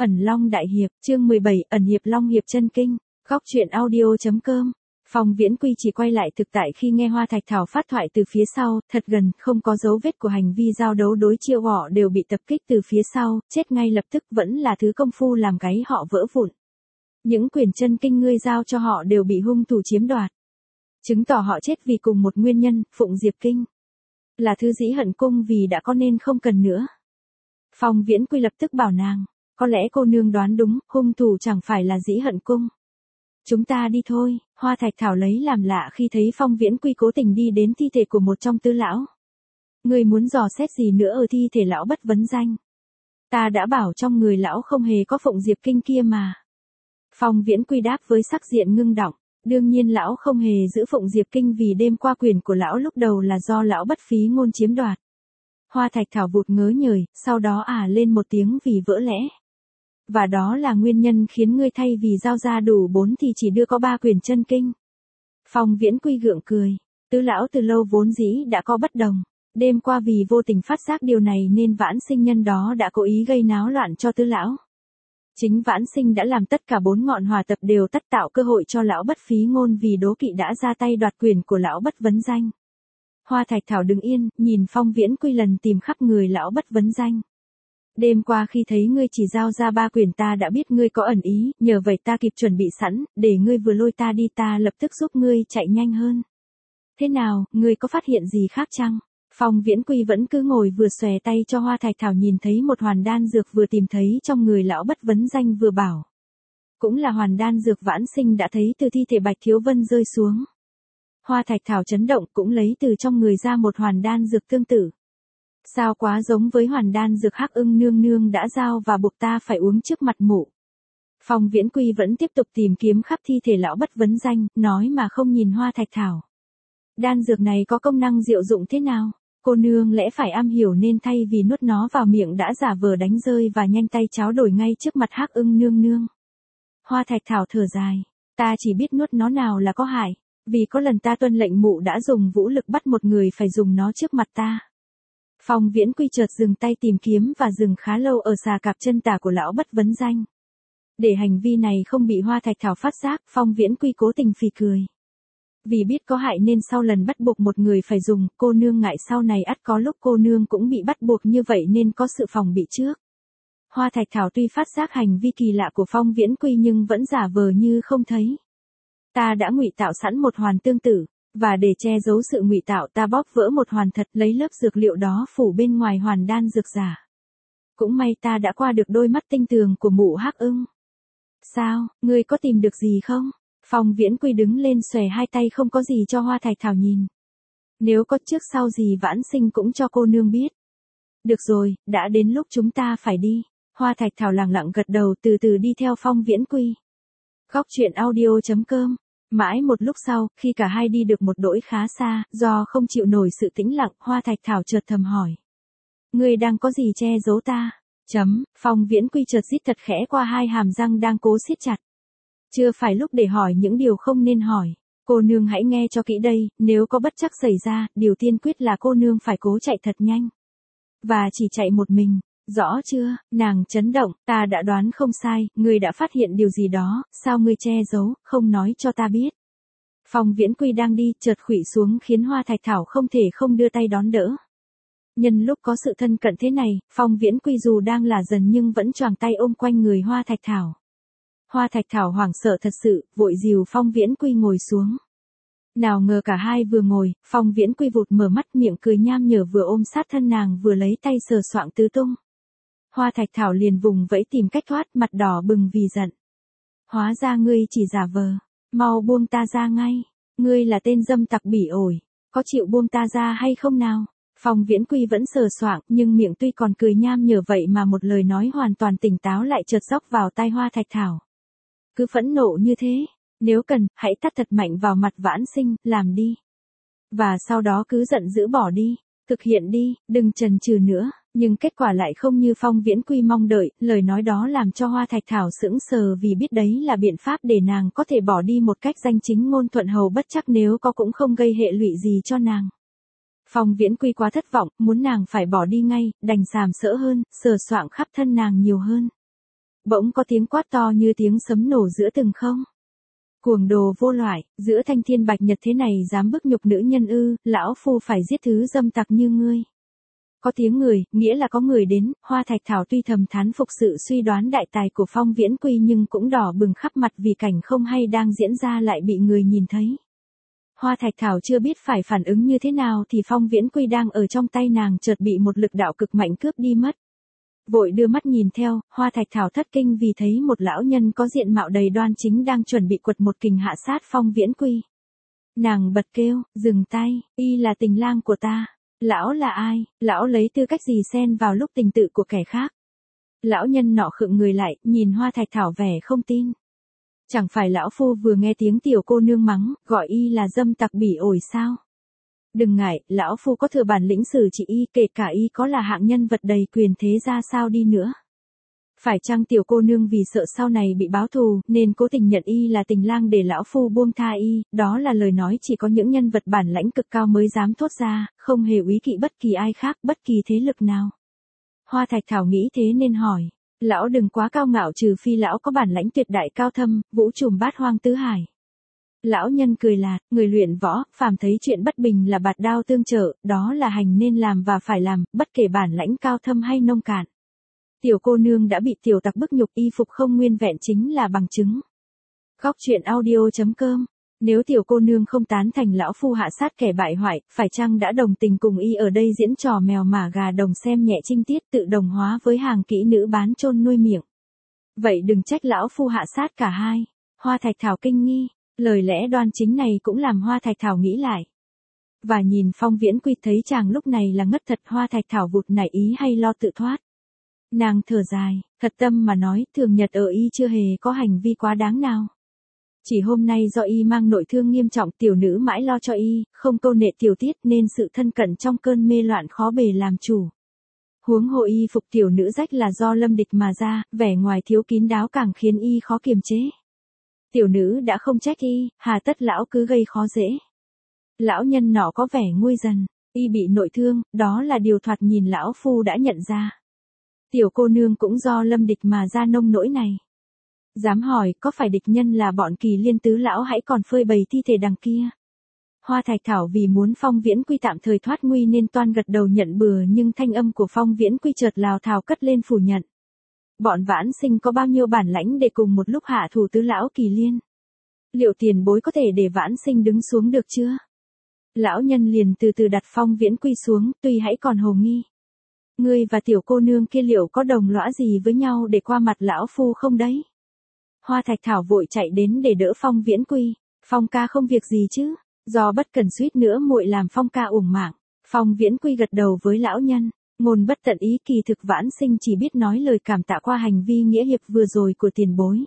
Ẩn Long Đại Hiệp, chương 17, Ẩn Hiệp Long Hiệp chân kinh, góc truyện audio.com. Phong Viễn Quy chỉ quay lại thực tại khi nghe Hoa Thạch Thảo phát thoại từ phía sau, thật gần, không có dấu vết của hành vi giao đấu đối chiêu họ đều bị tập kích từ phía sau, chết ngay lập tức vẫn là thứ công phu làm gáy họ vỡ vụn. Những quyển chân kinh ngươi giao cho họ đều bị hung thủ chiếm đoạt. Chứng tỏ họ chết vì cùng một nguyên nhân, Phụng Diệp Kinh. Là thứ dĩ hận cung vì đã có nên không cần nữa. Phong Viễn Quy lập tức bảo nàng, có lẽ cô nương đoán đúng, hung thủ chẳng phải là dĩ hận cung. Chúng ta đi thôi, Hoa Thạch Thảo lấy làm lạ khi thấy Phong Viễn Quy cố tình đi đến thi thể của một trong tứ lão. Người muốn dò xét gì nữa ở thi thể lão bất vấn danh? Ta đã bảo trong người lão không hề có Phụng Diệp Kinh kia mà. Phong Viễn Quy đáp với sắc diện ngưng đọng, đương nhiên lão không hề giữ Phụng Diệp Kinh vì đêm qua quyền của lão lúc đầu là do lão bất phí ngôn chiếm đoạt. Hoa Thạch Thảo vụt ngớ nhời, sau đó lên một tiếng vì vỡ lẽ. Và đó là nguyên nhân khiến ngươi thay vì giao ra đủ 4 thì chỉ đưa có 3 quyển chân kinh. Phong Viễn Quy gượng cười, tứ lão từ lâu vốn dĩ đã có bất đồng. Đêm qua vì vô tình phát giác điều này nên Vãn Sinh nhân đó đã cố ý gây náo loạn cho tứ lão. Chính Vãn Sinh đã làm tất cả 4 ngọn hỏa tập đều tắt tạo cơ hội cho lão bất phí ngôn vì đố kỵ đã ra tay đoạt quyền của lão bất vấn danh. Hoa Thạch Thảo đứng yên, nhìn Phong Viễn Quy lần tìm khắp người lão bất vấn danh. Đêm qua khi thấy ngươi chỉ giao ra 3 quyển ta đã biết ngươi có ẩn ý, nhờ vậy ta kịp chuẩn bị sẵn, để ngươi vừa lôi ta đi ta lập tức giúp ngươi chạy nhanh hơn. Thế nào, ngươi có phát hiện gì khác chăng? Phong Viễn Quy vẫn cứ ngồi vừa xòe tay cho Hoa Thạch Thảo nhìn thấy một hoàn đan dược vừa tìm thấy trong người lão bất vấn danh vừa bảo. Cũng là hoàn đan dược Vãn Sinh đã thấy từ thi thể Bạch Thiếu Vân rơi xuống. Hoa Thạch Thảo chấn động cũng lấy từ trong người ra một hoàn đan dược tương tự. Sao quá giống với hoàn đan dược Hắc Ưng nương nương đã giao và buộc ta phải uống trước mặt mụ. Phong Viễn Quy vẫn tiếp tục tìm kiếm khắp thi thể lão bất vấn danh, nói mà không nhìn Hoa Thạch Thảo. Đan dược này có công năng diệu dụng thế nào? Cô nương lẽ phải am hiểu nên thay vì nuốt nó vào miệng đã giả vờ đánh rơi và nhanh tay tráo đổi ngay trước mặt Hắc Ưng nương nương. Hoa Thạch Thảo thở dài, ta chỉ biết nuốt nó nào là có hại, vì có lần ta tuân lệnh mụ đã dùng vũ lực bắt một người phải dùng nó trước mặt ta. Phong Viễn Quy chợt dừng tay tìm kiếm và dừng khá lâu ở xà cạp chân tả của lão bất vấn danh. Để hành vi này không bị Hoa Thạch Thảo phát giác, Phong Viễn Quy cố tình phì cười. Vì biết có hại nên sau lần bắt buộc một người phải dùng, cô nương ngại sau này ắt có lúc cô nương cũng bị bắt buộc như vậy nên có sự phòng bị trước. Hoa Thạch Thảo tuy phát giác hành vi kỳ lạ của Phong Viễn Quy nhưng vẫn giả vờ như không thấy. Ta đã ngụy tạo sẵn một hoàn tương tự. Và để che giấu sự ngụy tạo ta bóp vỡ một hoàn thật lấy lớp dược liệu đó phủ bên ngoài hoàn đan dược giả. Cũng may ta đã qua được đôi mắt tinh tường của mụ Hắc Ưng. Sao, ngươi có tìm được gì không? Phong Viễn Quy đứng lên xòe hai tay không có gì cho Hoa Thạch Thảo nhìn. Nếu có trước sau gì Vãn Sinh cũng cho cô nương biết. Được rồi, đã đến lúc chúng ta phải đi. Hoa Thạch Thảo lặng lặng gật đầu từ từ đi theo Phong Viễn Quy. Góc truyện audio.com. Mãi một lúc sau, khi cả hai đi được một đỗi khá xa, do không chịu nổi sự tĩnh lặng, Hoa Thạch Thảo chợt thầm hỏi. Ngươi đang có gì che giấu ta? Phong Viễn Quy chợt rít thật khẽ qua hai hàm răng đang cố siết chặt. Chưa phải lúc để hỏi những điều không nên hỏi. Cô nương hãy nghe cho kỹ đây, nếu có bất trắc xảy ra, điều tiên quyết là cô nương phải cố chạy thật nhanh. Và chỉ chạy một mình. Rõ chưa? Nàng chấn động, ta đã đoán không sai, ngươi đã phát hiện điều gì đó, sao ngươi che giấu, không nói cho ta biết. Phong Viễn Quy đang đi, chợt khuỵu xuống khiến Hoa Thạch Thảo không thể không đưa tay đón đỡ. Nhân lúc có sự thân cận thế này, Phong Viễn Quy dù đang là dần nhưng vẫn choàng tay ôm quanh người Hoa Thạch Thảo. Hoa Thạch Thảo hoảng sợ thật sự, vội dìu Phong Viễn Quy ngồi xuống. Nào ngờ cả hai vừa ngồi, Phong Viễn Quy vụt mở mắt miệng cười nham nhở vừa ôm sát thân nàng vừa lấy tay sờ soạng tứ tung. Hoa Thạch Thảo liền vùng vẫy tìm cách thoát, mặt đỏ bừng vì giận. Hóa ra ngươi chỉ giả vờ, mau buông ta ra ngay, ngươi là tên dâm tặc bỉ ổi, có chịu buông ta ra hay không nào? Phong Viễn Quy vẫn sờ soạng, nhưng miệng tuy còn cười nham nhở vậy mà một lời nói hoàn toàn tỉnh táo lại chợt dốc vào tai Hoa Thạch Thảo. Cứ phẫn nộ như thế, nếu cần, hãy tát thật mạnh vào mặt Vãn Sinh, làm đi. Và sau đó cứ giận dữ bỏ đi, thực hiện đi, đừng chần chừ nữa. Nhưng kết quả lại không như Phong Viễn Quy mong đợi, lời nói đó làm cho Hoa Thạch Thảo sững sờ vì biết đấy là biện pháp để nàng có thể bỏ đi một cách danh chính ngôn thuận hầu bất chắc nếu có cũng không gây hệ lụy gì cho nàng. Phong Viễn Quy quá thất vọng, muốn nàng phải bỏ đi ngay, đành sàm sỡ hơn, sờ soạng khắp thân nàng nhiều hơn. Bỗng có tiếng quát to như tiếng sấm nổ giữa từng không. Cuồng đồ vô loại, giữa thanh thiên bạch nhật thế này dám bức nhục nữ nhân ư, lão phu phải giết thứ dâm tặc như ngươi. Có tiếng người, nghĩa là có người đến, Hoa Thạch Thảo tuy thầm thán phục sự suy đoán đại tài của Phong Viễn Quy nhưng cũng đỏ bừng khắp mặt vì cảnh không hay đang diễn ra lại bị người nhìn thấy. Hoa Thạch Thảo chưa biết phải phản ứng như thế nào thì Phong Viễn Quy đang ở trong tay nàng chợt bị một lực đạo cực mạnh cướp đi mất. Vội đưa mắt nhìn theo, Hoa Thạch Thảo thất kinh vì thấy một lão nhân có diện mạo đầy đoan chính đang chuẩn bị quật một kình hạ sát Phong Viễn Quy. Nàng bật kêu, dừng tay, y là tình lang của ta. Lão là ai, lão lấy tư cách gì xen vào lúc tình tự của kẻ khác. Lão nhân nọ khựng người lại, nhìn Hoa Thạch Thảo vẻ không tin. Chẳng phải lão phu vừa nghe tiếng tiểu cô nương mắng, gọi y là dâm tặc bỉ ổi sao? Đừng ngại, lão phu có thừa bản lĩnh xử trị y, kể cả y có là hạng nhân vật đầy quyền thế ra sao đi nữa. Phải chăng tiểu cô nương vì sợ sau này bị báo thù, nên cố tình nhận y là tình lang để lão phu buông tha y, đó là lời nói chỉ có những nhân vật bản lãnh cực cao mới dám thốt ra, không hề úy kỵ bất kỳ ai khác, bất kỳ thế lực nào. Hoa Thạch Thảo nghĩ thế nên hỏi, lão đừng quá cao ngạo trừ phi lão có bản lãnh tuyệt đại cao thâm, vũ trùm bát hoang tứ hải. Lão nhân cười lạt, người luyện võ, phàm thấy chuyện bất bình là bạt đao tương trợ, đó là hành nên làm và phải làm, bất kể bản lãnh cao thâm hay nông cạn. Tiểu cô nương đã bị tiểu tặc bức nhục, y phục không nguyên vẹn chính là bằng chứng. Góc truyện audio.com. Nếu tiểu cô nương không tán thành lão phu hạ sát kẻ bại hoại, phải chăng đã đồng tình cùng y ở đây diễn trò mèo mả gà đồng xem nhẹ trinh tiết tự đồng hóa với hàng kỹ nữ bán chôn nuôi miệng. Vậy đừng trách lão phu hạ sát cả hai. Hoa Thạch Thảo kinh nghi, lời lẽ đoan chính này cũng làm Hoa Thạch Thảo nghĩ lại. Và nhìn Phong Viễn Quy thấy chàng lúc này là ngất thật, Hoa Thạch Thảo vụt nảy ý hay lo tự thoát. Nàng thở dài, thật tâm mà nói, thường nhật ở y chưa hề có hành vi quá đáng nào. Chỉ hôm nay do y mang nội thương nghiêm trọng, tiểu nữ mãi lo cho y, không câu nệ tiểu tiết nên sự thân cận trong cơn mê loạn khó bề làm chủ. Huống hồ y phục tiểu nữ rách là do lâm địch mà ra, vẻ ngoài thiếu kín đáo càng khiến y khó kiềm chế. Tiểu nữ đã không trách y, hà tất lão cứ gây khó dễ. Lão nhân nọ có vẻ nguôi dần, y bị nội thương, đó là điều thoạt nhìn lão phu đã nhận ra. Tiểu cô nương cũng do lâm địch mà ra nông nỗi này. Dám hỏi, có phải địch nhân là bọn Kỳ Liên tứ lão hãy còn phơi bày thi thể đằng kia? Hoa Thạch Thảo vì muốn Phong Viễn Quy tạm thời thoát nguy nên toan gật đầu nhận bừa, nhưng thanh âm của Phong Viễn Quy chợt lào thào cất lên phủ nhận. Bọn vãn sinh có bao nhiêu bản lãnh để cùng một lúc hạ thủ tứ lão Kỳ Liên? Liệu tiền bối có thể để vãn sinh đứng xuống được chưa? Lão nhân liền từ từ đặt Phong Viễn Quy xuống, tuy hãy còn hồ nghi. Ngươi và tiểu cô nương kia liệu có đồng lõa gì với nhau để qua mặt lão phu không đấy? Hoa Thạch Thảo vội chạy đến để đỡ Phong Viễn Quy. Phong ca không việc gì chứ? Do bất cần suýt nữa muội làm Phong ca uổng mạng. Phong Viễn Quy gật đầu với lão nhân. Ngôn bất tận ý, kỳ thực vãn sinh chỉ biết nói lời cảm tạ qua hành vi nghĩa hiệp vừa rồi của tiền bối.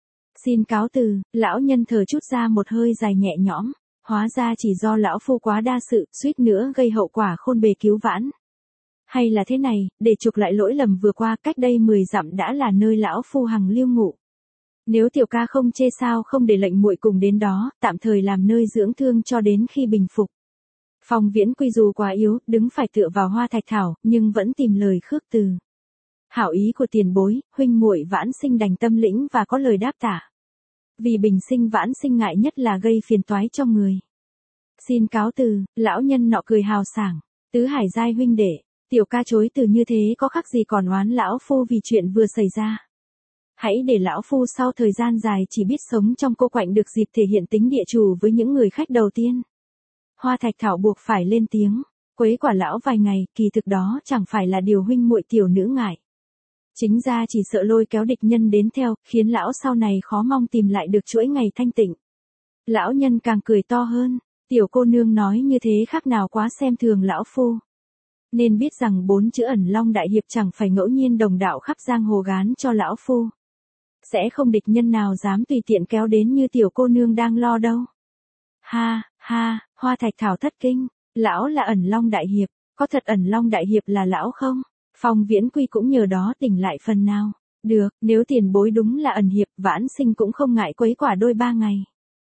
Xin cáo từ. Lão nhân thở chút ra một hơi dài nhẹ nhõm. Hóa ra chỉ do lão phu quá đa sự, suýt nữa gây hậu quả khôn bề cứu vãn. Hay là thế này, để chuộc lại lỗi lầm vừa qua, cách đây 10 dặm đã là nơi lão phu hằng lưu ngụ. Nếu tiểu ca không chê sao không để lệnh muội cùng đến đó, tạm thời làm nơi dưỡng thương cho đến khi bình phục. Phong Viễn Quy dù quá yếu, đứng phải tựa vào Hoa Thạch Thảo, nhưng vẫn tìm lời khước từ. Hảo ý của tiền bối, huynh muội vãn sinh đành tâm lĩnh và có lời đáp tạ. Vì bình sinh vãn sinh ngại nhất là gây phiền toái cho người. Xin cáo từ. Lão nhân nọ cười hào sảng. Tứ hải giai huynh đệ, tiểu ca chối từ như thế có khác gì còn oán lão phu vì chuyện vừa xảy ra. Hãy để lão phu sau thời gian dài chỉ biết sống trong cô quạnh được dịp thể hiện tính địa chủ với những người khách đầu tiên. Hoa Thạch Thảo buộc phải lên tiếng, quấy quả lão vài ngày, kỳ thực đó chẳng phải là điều huynh muội tiểu nữ ngại. Chính ra chỉ sợ lôi kéo địch nhân đến theo, khiến lão sau này khó mong tìm lại được chuỗi ngày thanh tịnh. Lão nhân càng cười to hơn, tiểu cô nương nói như thế khác nào quá xem thường lão phu. Nên biết rằng 4 chữ Ẩn Long Đại Hiệp chẳng phải ngẫu nhiên đồng đạo khắp giang hồ gán cho lão phu. Sẽ không địch nhân nào dám tùy tiện kéo đến như tiểu cô nương đang lo đâu. Ha, ha, Hoa Thạch Thảo thất kinh, lão là Ẩn Long Đại Hiệp, có thật Ẩn Long Đại Hiệp là lão không? Phong Viễn Quy cũng nhờ đó tỉnh lại phần nào. Được, nếu tiền bối đúng là ẩn hiệp, vãn sinh cũng không ngại quấy quả đôi 3 ngày.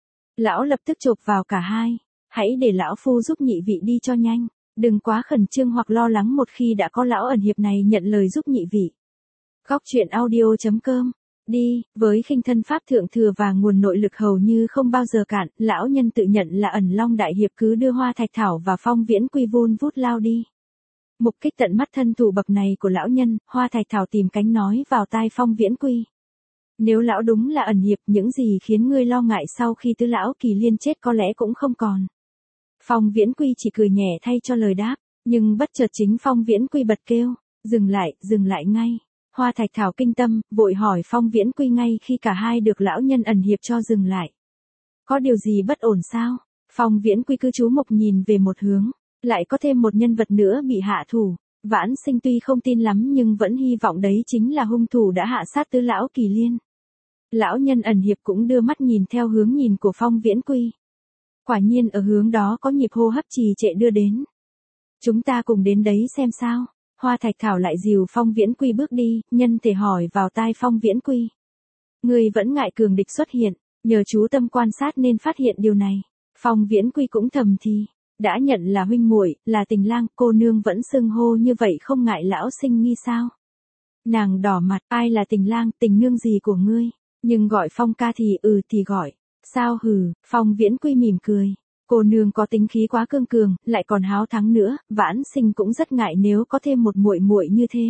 Lão lập tức chộp vào cả hai, hãy để lão phu giúp nhị vị đi cho nhanh, đừng quá khẩn trương hoặc lo lắng một khi đã có lão ẩn hiệp này nhận lời giúp nhị vị. Góc truyện audio.com Đi, với khinh thân pháp thượng thừa và nguồn nội lực hầu như không bao giờ cạn, lão nhân tự nhận là ẩn long đại hiệp cứ đưa Hoa Thạch Thảo và Phong Viễn Quy vun vút lao đi. Mục kích tận mắt thân thủ bậc này của lão nhân, Hoa Thạch Thảo tìm cánh nói vào tai Phong Viễn Quy. Nếu lão đúng là ẩn hiệp, những gì khiến ngươi lo ngại sau khi tứ lão Kỳ Liên chết có lẽ cũng không còn. Phong Viễn Quy chỉ cười nhẹ thay cho lời đáp, nhưng bất chợt chính Phong Viễn Quy bật kêu, dừng lại ngay. Hoa Thạch Thảo kinh tâm, vội hỏi Phong Viễn Quy ngay khi cả hai được lão nhân ẩn hiệp cho dừng lại. Có điều gì bất ổn sao? Phong Viễn Quy cứ chú mục nhìn về một hướng, lại có thêm một nhân vật nữa bị hạ thủ. Vãn Sinh tuy không tin lắm nhưng vẫn hy vọng đấy chính là hung thủ đã hạ sát tứ lão Kỳ Liên. Lão nhân ẩn hiệp cũng đưa mắt nhìn theo hướng nhìn của Phong Viễn Quy. Quả nhiên ở hướng đó có nhịp hô hấp trì trệ đưa đến. Chúng ta cùng đến đấy xem sao. Hoa Thạch Thảo lại dìu Phong Viễn Quy bước đi, nhân thể hỏi vào tai Phong Viễn Quy. Người vẫn ngại cường địch xuất hiện, nhờ chú tâm quan sát nên phát hiện điều này. Phong Viễn Quy cũng thầm thì, đã nhận là huynh muội, là tình lang, cô nương vẫn xưng hô như vậy không ngại lão sinh nghi sao? Nàng đỏ mặt, ai là tình lang, tình nương gì của ngươi? Nhưng gọi Phong ca thì gọi. Sao hừ, Phong Viễn Quy mỉm cười. Cô nương có tính khí quá cương cường, lại còn háo thắng nữa, Vãn Sinh cũng rất ngại nếu có thêm một muội muội như thế.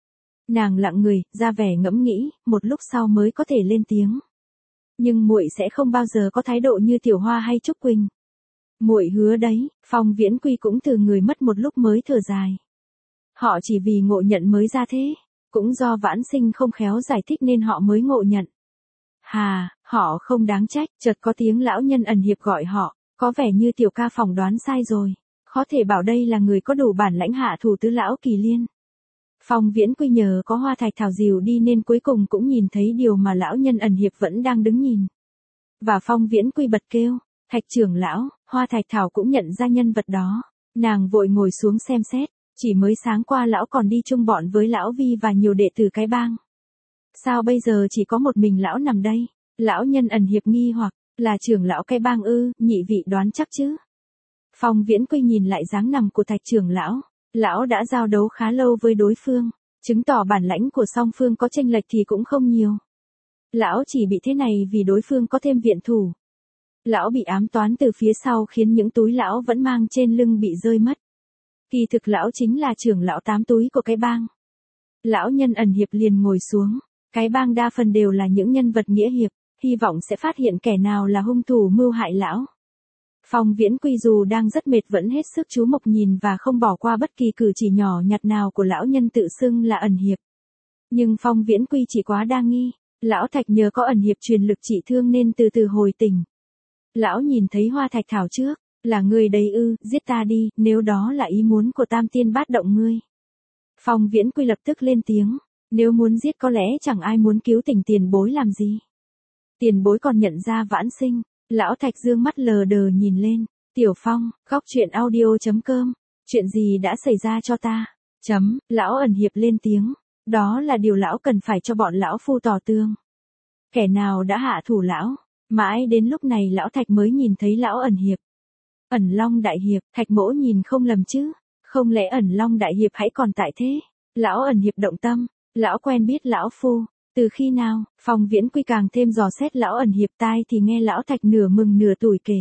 Nàng lặng người, ra vẻ ngẫm nghĩ, một lúc sau mới có thể lên tiếng. Nhưng muội sẽ không bao giờ có thái độ như Tiểu Hoa hay Trúc Quỳnh. Muội hứa đấy. Phong Viễn Quy cũng từ người mất một lúc mới thở dài. Họ chỉ vì ngộ nhận mới ra thế, cũng do Vãn Sinh không khéo giải thích nên họ mới ngộ nhận. Hà, họ không đáng trách. Chợt có tiếng lão nhân ẩn hiệp gọi họ. Có vẻ như Tiểu ca phỏng đoán sai rồi. Khó thể bảo đây là người có đủ bản lãnh hạ thủ tứ lão Kỳ Liên. Phong Viễn Quy nhờ có Hoa Thạch Thảo dìu đi nên cuối cùng cũng nhìn thấy điều mà lão nhân ẩn hiệp vẫn đang đứng nhìn. Và Phong Viễn Quy bật kêu, Thạch trưởng lão. Hoa Thạch Thảo cũng nhận ra nhân vật đó. Nàng vội ngồi xuống xem xét. Chỉ mới sáng qua lão còn đi chung bọn với lão Vi và nhiều đệ tử cái bang. Sao bây giờ chỉ có một mình lão nằm đây? Lão nhân ẩn hiệp nghi hoặc, là trưởng lão cái bang ư, nhị vị đoán chắc chứ? Phong Viễn Quy nhìn lại dáng nằm của Thạch trưởng lão. Lão đã giao đấu khá lâu với đối phương, chứng tỏ bản lãnh của song phương có chênh lệch thì cũng không nhiều. Lão chỉ bị thế này vì đối phương có thêm viện thủ. Lão bị ám toán từ phía sau khiến những túi lão vẫn mang trên lưng bị rơi mất. Kỳ thực lão chính là trưởng lão 8 túi của cái bang. Lão nhân ẩn hiệp liền ngồi xuống. Cái bang đa phần đều là những nhân vật nghĩa hiệp, hy vọng sẽ phát hiện kẻ nào là hung thủ mưu hại lão. Phong Viễn Quy dù đang rất mệt vẫn hết sức chú mục nhìn và không bỏ qua bất kỳ cử chỉ nhỏ nhặt nào của lão nhân tự xưng là ẩn hiệp. Nhưng Phong Viễn Quy chỉ quá đa nghi, lão Thạch nhờ có ẩn hiệp truyền lực trị thương nên từ từ hồi tỉnh. Lão nhìn thấy Hoa Thạch Thảo trước, là người đấy ư, giết ta đi, nếu đó là ý muốn của Tam Tiên Bát Động ngươi. Phong Viễn Quy lập tức lên tiếng, nếu muốn giết có lẽ chẳng ai muốn cứu tỉnh tiền bối làm gì. Tiền bối còn nhận ra Vãn Sinh. Lão Thạch dương mắt lờ đờ nhìn lên. Tiểu Phong, góc truyện audio.com. Chuyện gì đã xảy ra cho ta? Lão ẩn hiệp lên tiếng. Đó là điều lão cần phải cho bọn lão phu tỏ tường. Kẻ nào đã hạ thủ lão? Mãi đến lúc này lão Thạch mới nhìn thấy lão ẩn hiệp. Ẩn Long đại hiệp, Thạch mỗ nhìn không lầm chứ? Không lẽ ẩn Long đại hiệp hãy còn tại thế? Lão ẩn hiệp động tâm. Lão quen biết lão phu. Từ khi nào? Phong Viễn Quy càng thêm dò xét lão ẩn hiệp, tai thì nghe lão Thạch nửa mừng nửa tủi kể.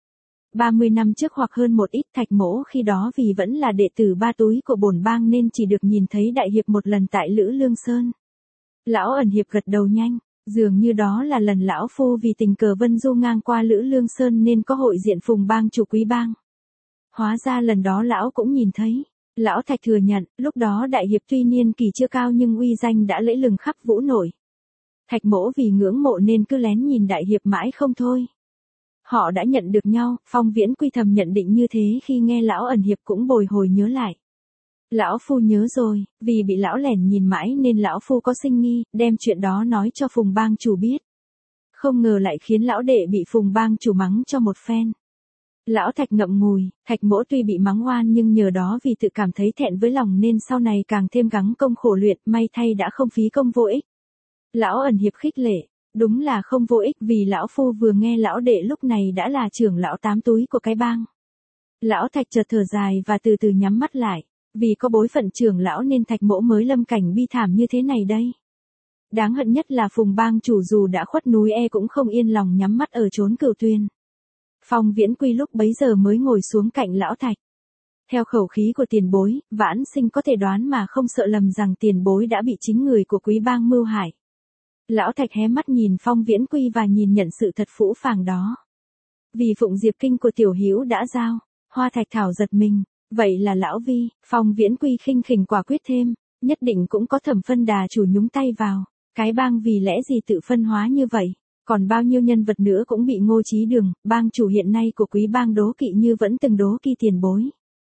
30 năm trước hoặc hơn một ít, Thạch mỗ khi đó vì vẫn là đệ tử 3 túi của bổn bang nên chỉ được nhìn thấy đại hiệp một lần tại Lữ Lương Sơn. Lão ẩn hiệp gật đầu nhanh, dường như đó là lần lão phu vì tình cờ vân du ngang qua Lữ Lương Sơn nên có hội diện phùng bang chủ quý bang. Hóa ra lần đó lão cũng nhìn thấy. Lão Thạch thừa nhận, lúc đó đại hiệp tuy niên kỳ chưa cao nhưng uy danh đã lẫy lừng khắp vũ nội. Thạch mỗ vì ngưỡng mộ nên cứ lén nhìn đại hiệp mãi không thôi. Họ đã nhận được nhau, Phong Viễn Quy thầm nhận định như thế khi nghe lão ẩn hiệp cũng bồi hồi nhớ lại. Lão phu nhớ rồi, vì bị lão lẻn nhìn mãi nên lão phu có sinh nghi, đem chuyện đó nói cho phùng bang chủ biết. Không ngờ lại khiến lão đệ bị phùng bang chủ mắng cho một phen. Lão Thạch ngậm ngùi, Thạch mỗ tuy bị mắng oan nhưng nhờ đó vì tự cảm thấy thẹn với lòng nên sau này càng thêm gắng công khổ luyện, may thay đã không phí công vô ích. Lão ẩn hiệp khích lệ, đúng là không vô ích vì lão phu vừa nghe lão đệ lúc này đã là trưởng lão 8 túi của cái bang. Lão Thạch chợt thở dài và từ từ nhắm mắt lại, vì có bối phận trưởng lão nên Thạch mỗ mới lâm cảnh bi thảm như thế này đây. Đáng hận nhất là Phùng bang chủ dù đã khuất núi cũng không yên lòng nhắm mắt ở chốn Cửu Tuyền. Phong Viễn Quy lúc bấy giờ mới ngồi xuống cạnh lão Thạch. Theo khẩu khí của tiền bối, Vãn Sinh có thể đoán mà không sợ lầm rằng tiền bối đã bị chính người của Quý bang mưu hại. Lão Thạch hé mắt nhìn Phong Viễn Quy và nhìn nhận sự thật phũ phàng đó. Vì Phụng Diệp Kinh của Tiểu Hữu đã giao, Hoa Thạch Thảo giật mình, vậy là lão Vi. Phong Viễn Quy khinh khỉnh quả quyết thêm, nhất định cũng có Thẩm Phân Đà chủ nhúng tay vào, cái bang vì lẽ gì tự phân hóa như vậy, còn bao nhiêu nhân vật nữa cũng bị Ngô Chí Đường, bang chủ hiện nay của Quý bang đố kỵ như vẫn từng đố kỵ tiền bối.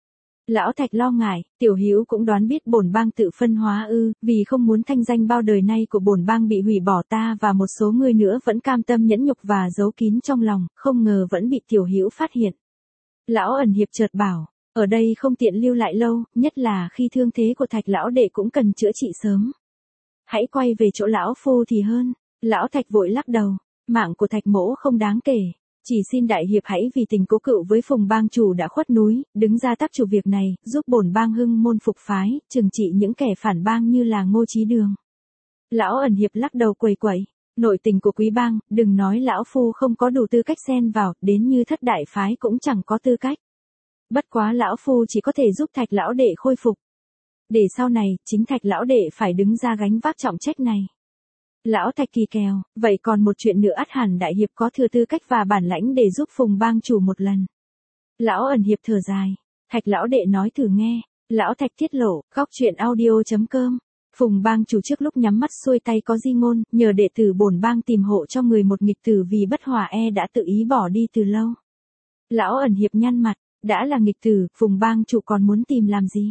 Lão Thạch lo ngại, Tiểu Hữu cũng đoán biết bổn bang tự phân hóa ư, vì không muốn thanh danh bao đời nay của bổn bang bị hủy bỏ, ta và một số người nữa vẫn cam tâm nhẫn nhục và giấu kín trong lòng, không ngờ vẫn bị Tiểu Hữu phát hiện. Lão ẩn hiệp chợt bảo, ở đây không tiện lưu lại lâu, nhất là khi thương thế của Thạch lão đệ cũng cần chữa trị sớm. Hãy quay về chỗ lão phu thì hơn. Lão Thạch vội lắc đầu, mạng của Thạch mỗ không đáng kể. Chỉ xin đại hiệp hãy vì tình cố cựu với Phùng bang chủ đã khuất núi, đứng ra tác chủ việc này, giúp bổn bang hưng môn phục phái, trừng trị những kẻ phản bang như là Ngô Chí Đường. Lão ẩn hiệp lắc đầu quẩy quẩy, nội tình của Quý bang, đừng nói lão phu không có đủ tư cách xen vào, đến như Thất đại phái cũng chẳng có tư cách. Bất quá lão phu chỉ có thể giúp Thạch lão đệ khôi phục. Để sau này, chính Thạch lão đệ phải đứng ra gánh vác trọng trách này. Lão Thạch kỳ kèo, vậy còn một chuyện nữa, ắt hẳn đại hiệp có thừa tư cách và bản lãnh để giúp Phùng bang chủ một lần. Lão ẩn hiệp thở dài, Thạch lão đệ nói thử nghe. Lão Thạch tiết lộ, góc truyện audio.com. Phùng bang chủ trước lúc nhắm mắt xuôi tay có di ngôn, nhờ đệ tử bổn bang tìm hộ cho người một nghịch tử vì bất hòa đã tự ý bỏ đi từ lâu. Lão ẩn hiệp nhăn mặt, đã là nghịch tử, Phùng bang chủ còn muốn tìm làm gì?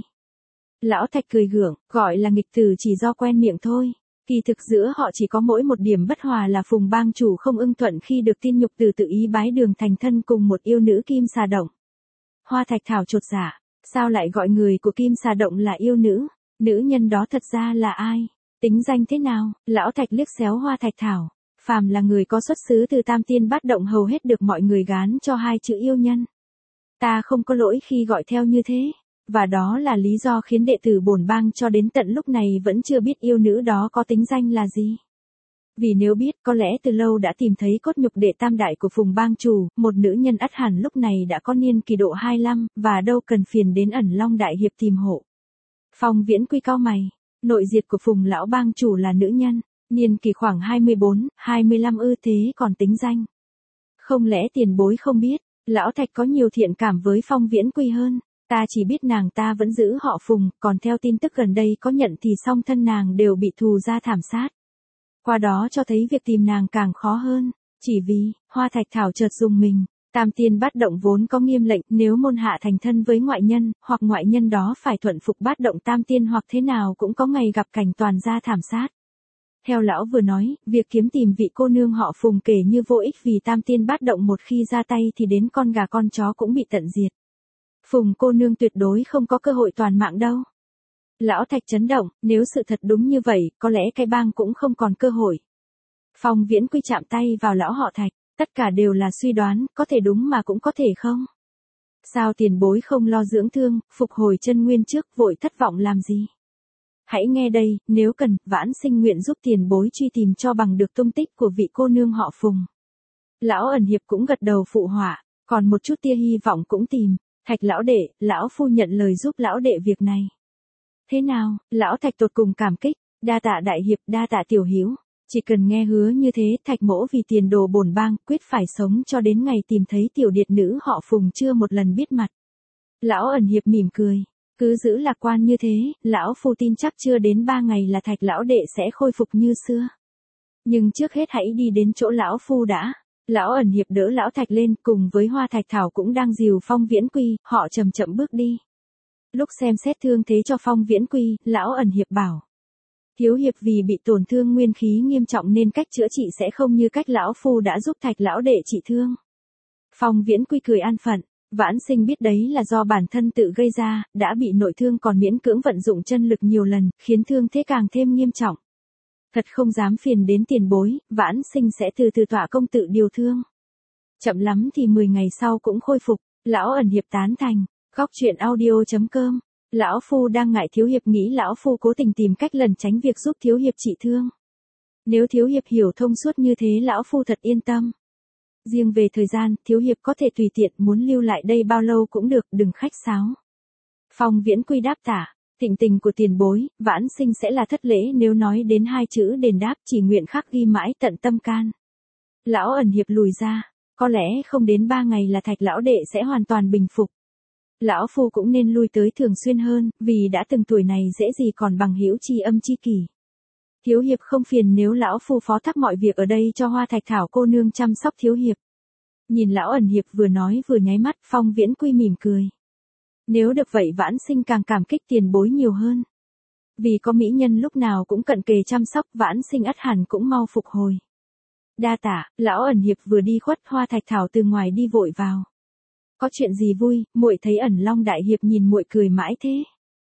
Lão Thạch cười gượng, gọi là nghịch tử chỉ do quen miệng thôi. Kỳ thực giữa họ chỉ có mỗi một điểm bất hòa là Phùng bang chủ không ưng thuận khi được tin nhục từ tự ý bái đường thành thân cùng một yêu nữ Kim Xà Động. Hoa Thạch Thảo chột dạ, sao lại gọi người của Kim Xà Động là yêu nữ? Nữ nhân đó thật ra là ai? Tính danh thế nào? Lão Thạch liếc xéo Hoa Thạch Thảo, phàm là người có xuất xứ từ Tam Tiên Bát Động hầu hết được mọi người gán cho hai chữ yêu nhân. Ta không có lỗi khi gọi theo như thế. Và đó là lý do khiến đệ tử bổn bang cho đến tận lúc này vẫn chưa biết yêu nữ đó có tính danh là gì. Vì nếu biết có lẽ từ lâu đã tìm thấy cốt nhục đệ tam đại của Phùng bang chủ, một nữ nhân ắt hẳn lúc này đã có niên kỳ độ 25, và đâu cần phiền đến Ẩn Long đại hiệp tìm hộ. Phong Viễn Quy cau mày, nội diệt của Phùng lão bang chủ là nữ nhân, niên kỳ khoảng 24, 25 ư, thế còn tính danh. Không lẽ tiền bối không biết, Lão Thạch có nhiều thiện cảm với Phong Viễn Quy hơn. Ta chỉ biết nàng ta vẫn giữ họ Phùng, còn theo tin tức gần đây có nhận thì song thân nàng đều bị thù gia thảm sát. Qua đó cho thấy việc tìm nàng càng khó hơn, chỉ vì, Hoa Thạch Thảo chợt dùng mình, Tam Tiên Bát Động vốn có nghiêm lệnh nếu môn hạ thành thân với ngoại nhân, hoặc ngoại nhân đó phải thuận phục Bát Động Tam Tiên hoặc thế nào cũng có ngày gặp cảnh toàn gia thảm sát. Theo lão vừa nói, việc kiếm tìm vị cô nương họ Phùng kể như vô ích vì Tam Tiên Bát Động một khi ra tay thì đến con gà con chó cũng bị tận diệt. Phùng cô nương tuyệt đối không có cơ hội toàn mạng đâu. Lão Thạch chấn động, nếu sự thật đúng như vậy, có lẽ cái bang cũng không còn cơ hội. Phong Viễn Quy chạm tay vào lão họ Thạch, tất cả đều là suy đoán, có thể đúng mà cũng có thể không. Sao tiền bối không lo dưỡng thương, phục hồi chân nguyên trước, vội thất vọng làm gì? Hãy nghe đây, nếu cần, Vãn Sinh nguyện giúp tiền bối truy tìm cho bằng được tung tích của vị cô nương họ Phùng. Lão ẩn hiệp cũng gật đầu phụ họa, còn một chút tia hy vọng cũng tìm. Thạch lão đệ, lão phu nhận lời giúp lão đệ việc này. Thế nào? Lão Thạch tột cùng cảm kích, đa tạ đại hiệp, đa tạ tiểu hiếu. Chỉ cần nghe hứa như thế, Thạch mỗ vì tiền đồ bổn bang, quyết phải sống cho đến ngày tìm thấy tiểu điệt nữ họ Phùng chưa một lần biết mặt. Lão ẩn hiệp mỉm cười, cứ giữ lạc quan như thế, lão phu tin chắc chưa đến 3 ngày là Thạch lão đệ sẽ khôi phục như xưa. Nhưng trước hết hãy đi đến chỗ lão phu đã. Lão ẩn hiệp đỡ lão Thạch lên, cùng với Hoa Thạch Thảo cũng đang dìu Phong Viễn Quy, họ chậm chậm bước đi. Lúc xem xét thương thế cho Phong Viễn Quy, lão ẩn hiệp bảo: Thiếu hiệp vì bị tổn thương nguyên khí nghiêm trọng nên cách chữa trị sẽ không như cách lão phu đã giúp Thạch lão đệ trị thương. Phong Viễn Quy cười an phận, Vãn Sinh biết đấy là do bản thân tự gây ra, đã bị nội thương còn miễn cưỡng vận dụng chân lực nhiều lần, khiến thương thế càng thêm nghiêm trọng. Thật không dám phiền đến tiền bối, Vãn Sinh sẽ từ từ tọa công tự điều thương. Chậm lắm thì 10 ngày sau cũng khôi phục. Lão ẩn hiệp tán thành. Góc truyện audio.com. Lão phu đang ngại thiếu hiệp nghĩ lão phu cố tình tìm cách lẩn tránh việc giúp thiếu hiệp trị thương. Nếu thiếu hiệp hiểu thông suốt như thế lão phu thật yên tâm. Riêng về thời gian, thiếu hiệp có thể tùy tiện muốn lưu lại đây bao lâu cũng được, đừng khách sáo. Phong Viễn Quy đáp tả, thịnh tình của tiền bối, vãn sinh sẽ là thất lễ nếu nói đến hai chữ đền đáp, chỉ nguyện khắc ghi mãi tận tâm can. Lão ẩn hiệp lùi ra, có lẽ không đến 3 ngày là Thạch lão đệ sẽ hoàn toàn bình phục. Lão phu cũng nên lui tới thường xuyên hơn, vì đã từng tuổi này dễ gì còn bằng hữu tri âm tri kỷ. Thiếu hiệp không phiền nếu lão phu phó thác mọi việc ở đây cho Hoa Thạch Thảo cô nương chăm sóc thiếu hiệp. Nhìn lão ẩn hiệp vừa nói vừa nháy mắt, Phong Viễn Quy mỉm cười. Nếu được vậy vãn sinh càng cảm kích tiền bối nhiều hơn. Vì có mỹ nhân lúc nào cũng cận kề chăm sóc, vãn sinh ắt hẳn cũng mau phục hồi. Đa tạ, lão ẩn hiệp vừa đi khuất, Hoa Thạch Thảo từ ngoài đi vội vào. Có chuyện gì vui, muội thấy Ẩn Long đại hiệp nhìn muội cười mãi thế.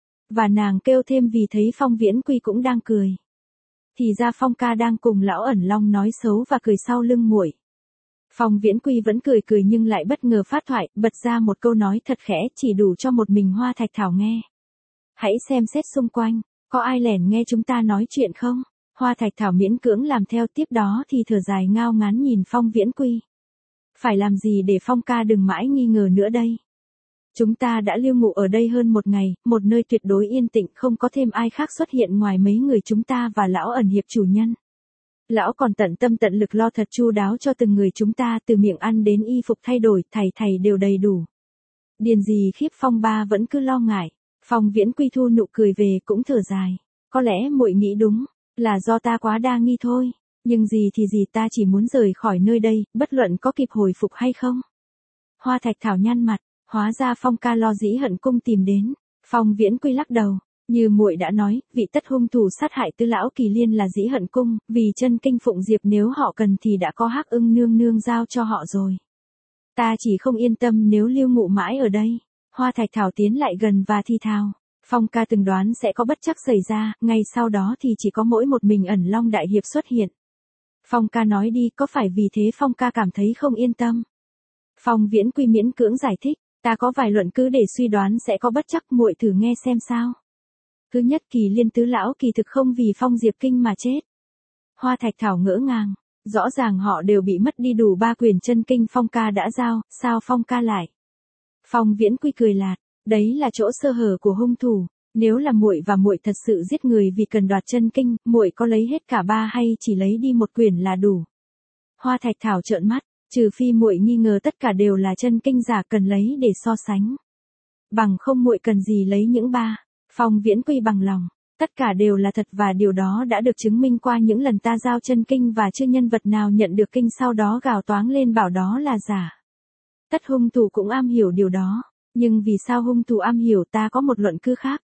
Và nàng kêu thêm vì thấy Phong Viễn Quy cũng đang cười. Thì ra Phong ca đang cùng lão Ẩn Long nói xấu và cười sau lưng muội. Phong Viễn Quy vẫn cười cười nhưng lại bất ngờ phát thoại, bật ra một câu nói thật khẽ chỉ đủ cho một mình Hoa Thạch Thảo nghe. Hãy xem xét xung quanh, có ai lẻn nghe chúng ta nói chuyện không? Hoa Thạch Thảo miễn cưỡng làm theo, tiếp đó thì thở dài ngao ngán nhìn Phong Viễn Quy. Phải làm gì để Phong ca đừng mãi nghi ngờ nữa đây? Chúng ta đã lưu ngụ ở đây hơn một ngày, một nơi tuyệt đối yên tĩnh, không có thêm ai khác xuất hiện ngoài mấy người chúng ta và lão ẩn hiệp chủ nhân. Lão còn tận tâm tận lực lo thật chu đáo cho từng người chúng ta, từ miệng ăn đến y phục thay đổi, thảy đều đầy đủ. Điền gì khiếp Phong ba vẫn cứ lo ngại. Phong Viễn Quy thu nụ cười về cũng thở dài. Có lẽ muội nghĩ đúng, là do ta quá đa nghi thôi. Nhưng gì thì gì, ta chỉ muốn rời khỏi nơi đây, bất luận có kịp hồi phục hay không. Hoa Thạch Thảo nhăn mặt, hóa ra Phong ca lo Dĩ Hận Cung tìm đến. Phong Viễn Quy lắc đầu, như muội đã nói, vị tất hung thủ sát hại Tư lão Kỳ Liên là Dĩ Hận Cung, vì chân kinh Phụng Diệp nếu họ cần thì đã có Hắc Ưng nương nương giao cho họ rồi. Ta chỉ không yên tâm nếu lưu ngụ mãi ở đây. Hoa Thạch Thảo tiến lại gần và thi thào. Phong ca từng đoán sẽ có bất trắc xảy ra, ngay sau đó thì chỉ có mỗi một mình Ẩn Long đại hiệp xuất hiện. Phong ca nói đi, có phải vì thế Phong ca cảm thấy không yên tâm? Phong Viễn Quy miễn cưỡng giải thích, ta có vài luận cứ để suy đoán sẽ có bất trắc, muội thử nghe xem sao. Thứ nhất, Kỳ Liên tứ lão kỳ thực không vì Phong Diệp Kinh mà chết. Hoa Thạch Thảo ngỡ ngàng, rõ ràng họ đều bị mất đi đủ 3 quyền chân kinh Phong ca đã giao, sao Phong ca lại? Phong Viễn Quy cười lạt, đấy là chỗ sơ hở của hung thủ. Nếu là muội và muội thật sự giết người vì cần đoạt chân kinh, muội có lấy hết cả 3 hay chỉ lấy đi 1 quyển là đủ? Hoa Thạch Thảo trợn mắt, trừ phi muội nghi ngờ tất cả đều là chân kinh giả cần lấy để so sánh. Bằng không muội cần gì lấy những 3. Phong Viễn Quy bằng lòng, tất cả đều là thật và điều đó đã được chứng minh qua những lần ta giao chân kinh và chưa nhân vật nào nhận được kinh sau đó gào toáng lên bảo đó là giả. Tất hung thủ cũng am hiểu điều đó, nhưng vì sao hung thủ am hiểu, ta có một luận cứ khác.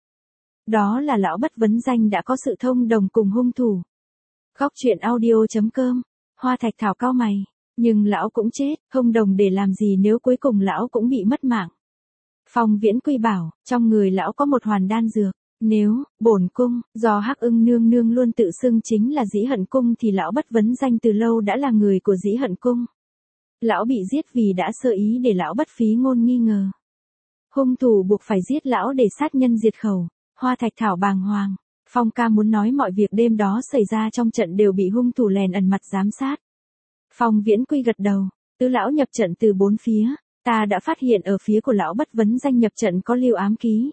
Đó là lão bất vấn danh đã có sự thông đồng cùng hung thủ. Góc truyện audio.com. Hoa Thạch Thảo cau mày, nhưng lão cũng chết, thông đồng để làm gì nếu cuối cùng lão cũng bị mất mạng. Phong Viễn Quy bảo, trong người lão có một hoàn đan dược, nếu bổn cung, do Hắc Ưng nương nương luôn tự xưng chính là Dĩ Hận Cung thì lão bất vấn danh từ lâu đã là người của Dĩ Hận Cung. Lão bị giết vì đã sơ ý để lão bất phí ngôn nghi ngờ. Hung thủ buộc phải giết lão để sát nhân diệt khẩu. Hoa Thạch Thảo bàng hoàng, Phong ca muốn nói mọi việc đêm đó xảy ra trong trận đều bị hung thủ lèn ẩn mặt giám sát. Phong Viễn Quy gật đầu, tứ lão nhập trận từ 4 phía, ta đã phát hiện ở phía của lão bất vấn danh nhập trận có lưu ám ký.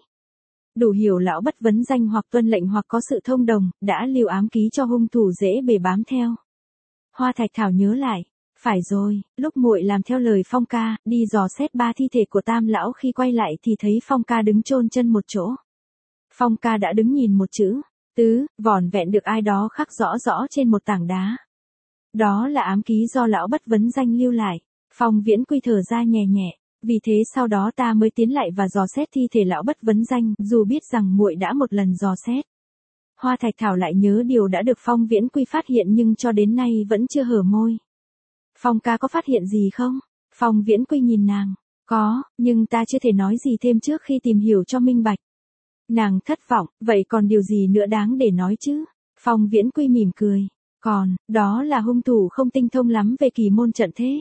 Đủ hiểu lão bất vấn danh hoặc tuân lệnh hoặc có sự thông đồng, đã lưu ám ký cho hung thủ dễ bề bám theo. Hoa Thạch Thảo nhớ lại, phải rồi, lúc muội làm theo lời Phong ca, đi dò xét 3 thi thể của Tam lão, khi quay lại thì thấy Phong ca đứng chôn chân một chỗ. Phong ca đã đứng nhìn một chữ tứ vỏn vẹn được ai đó khắc rõ rõ trên một tảng đá. Đó là ám ký do lão bất vấn danh lưu lại. Phong Viễn Quy thở ra nhẹ nhẹ, vì thế sau đó ta mới tiến lại và dò xét thi thể lão bất vấn danh, dù biết rằng muội đã một lần dò xét. Hoa Thạch Thảo lại nhớ điều đã được Phong Viễn Quy phát hiện nhưng cho đến nay vẫn chưa hở môi. Phong ca có phát hiện gì không? Phong Viễn Quy nhìn nàng, có, nhưng ta chưa thể nói gì thêm trước khi tìm hiểu cho minh bạch. Nàng thất vọng, vậy còn điều gì nữa đáng để nói chứ? Phong Viễn Quy mỉm cười, còn, đó là hung thủ không tinh thông lắm về kỳ môn trận thế.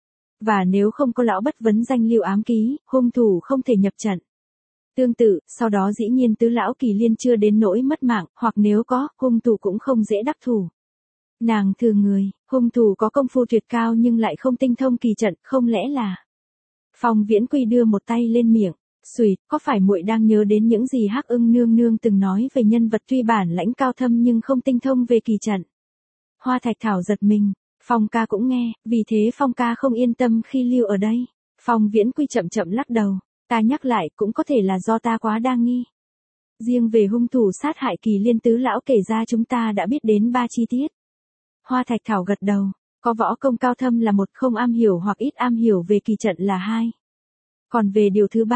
Và nếu không có lão bất vấn danh lưu ám ký, hung thủ không thể nhập trận. Tương tự, sau đó dĩ nhiên tứ lão Kỳ Liên chưa đến nỗi mất mạng, hoặc nếu có, hung thủ cũng không dễ đắc thủ. Nàng thừa người, hung thủ có công phu tuyệt cao nhưng lại không tinh thông kỳ trận, không lẽ là... Phong Viễn Quy đưa một tay lên miệng, "Xùi, có phải muội đang nhớ đến những gì Hắc Ưng nương nương từng nói về nhân vật tuy bản lãnh cao thâm nhưng không tinh thông về kỳ trận?" Hoa Thạch Thảo giật mình, Phong ca cũng nghe, vì thế Phong ca không yên tâm khi lưu ở đây. Phong Viễn Quy chậm chậm lắc đầu, "Ta nhắc lại cũng có thể là do ta quá đa nghi. Riêng về hung thủ sát hại Kỳ Liên tứ lão kể ra chúng ta đã biết đến 3 chi tiết." Hoa Thạch Thảo gật đầu, có võ công cao thâm là một, không am hiểu hoặc ít am hiểu về kỳ trận là hai. Còn về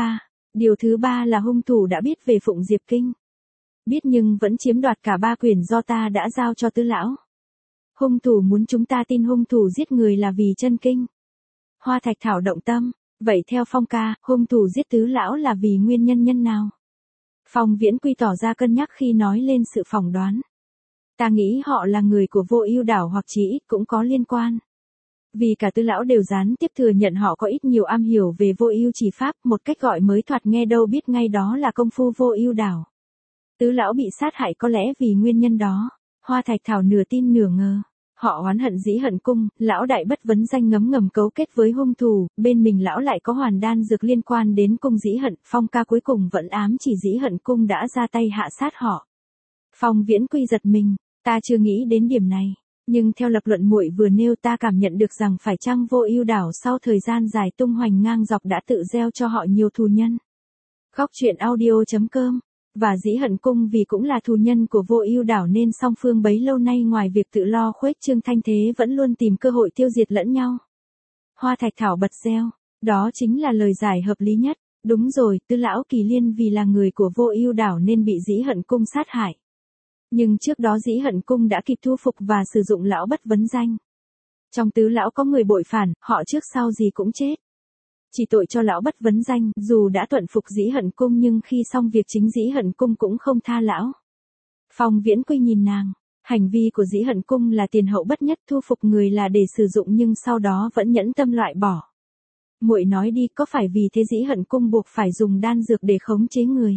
điều thứ ba là hung thủ đã biết về Phụng Diệp Kinh. Biết nhưng vẫn chiếm đoạt cả 3 quyển do ta đã giao cho tứ lão. Hung thủ muốn chúng ta tin hung thủ giết người là vì chân kinh. Hoa Thạch Thảo động tâm, vậy theo Phong ca, hung thủ giết tứ lão là vì nguyên nhân nào? Phong Viễn Quy tỏ ra cân nhắc khi nói lên sự phỏng đoán. Ta nghĩ họ là người của Vô Ưu Đảo hoặc chí ít cũng có liên quan. Vì cả tứ lão đều gián tiếp thừa nhận họ có ít nhiều am hiểu về Vô Ưu chỉ pháp, một cách gọi mới thoạt nghe đâu biết ngay đó là công phu Vô Ưu Đảo. Tứ lão bị sát hại có lẽ vì nguyên nhân đó. Hoa Thạch Thảo nửa tin nửa ngờ. Họ oán hận Dĩ Hận Cung, lão đại bất vấn danh ngấm ngầm cấu kết với hung thủ, bên mình lão lại có hoàn đan dược liên quan đến cung Dĩ Hận, Phong ca cuối cùng vẫn ám chỉ Dĩ Hận Cung đã ra tay hạ sát họ. Phong Viễn Quy giật mình, ta chưa nghĩ đến điểm này, nhưng theo lập luận muội vừa nêu ta cảm nhận được rằng phải chăng Vô Ưu Đảo sau thời gian dài tung hoành ngang dọc đã tự gieo cho họ nhiều thù nhân. Góc truyện audio.com và Dĩ Hận Cung vì cũng là thù nhân của Vô Ưu Đảo nên song phương bấy lâu nay ngoài việc tự lo khuếch trương thanh thế vẫn luôn tìm cơ hội tiêu diệt lẫn nhau. Hoa Thạch Thảo bật reo, đó chính là lời giải hợp lý nhất, đúng rồi, tứ lão Kỳ Liên vì là người của Vô Ưu Đảo nên bị Dĩ Hận Cung sát hại. Nhưng trước đó Dĩ Hận Cung đã kịp thu phục và sử dụng lão bất vấn danh. Trong tứ lão có người bội phản, họ trước sau gì cũng chết. Chỉ tội cho lão bất vấn danh, dù đã thuận phục Dĩ Hận Cung nhưng khi xong việc chính Dĩ Hận Cung cũng không tha lão. Phong Viễn Quy nhìn nàng, hành vi của Dĩ Hận Cung là tiền hậu bất nhất, thu phục người là để sử dụng nhưng sau đó vẫn nhẫn tâm loại bỏ. Muội nói đi, có phải vì thế Dĩ Hận Cung buộc phải dùng đan dược để khống chế người?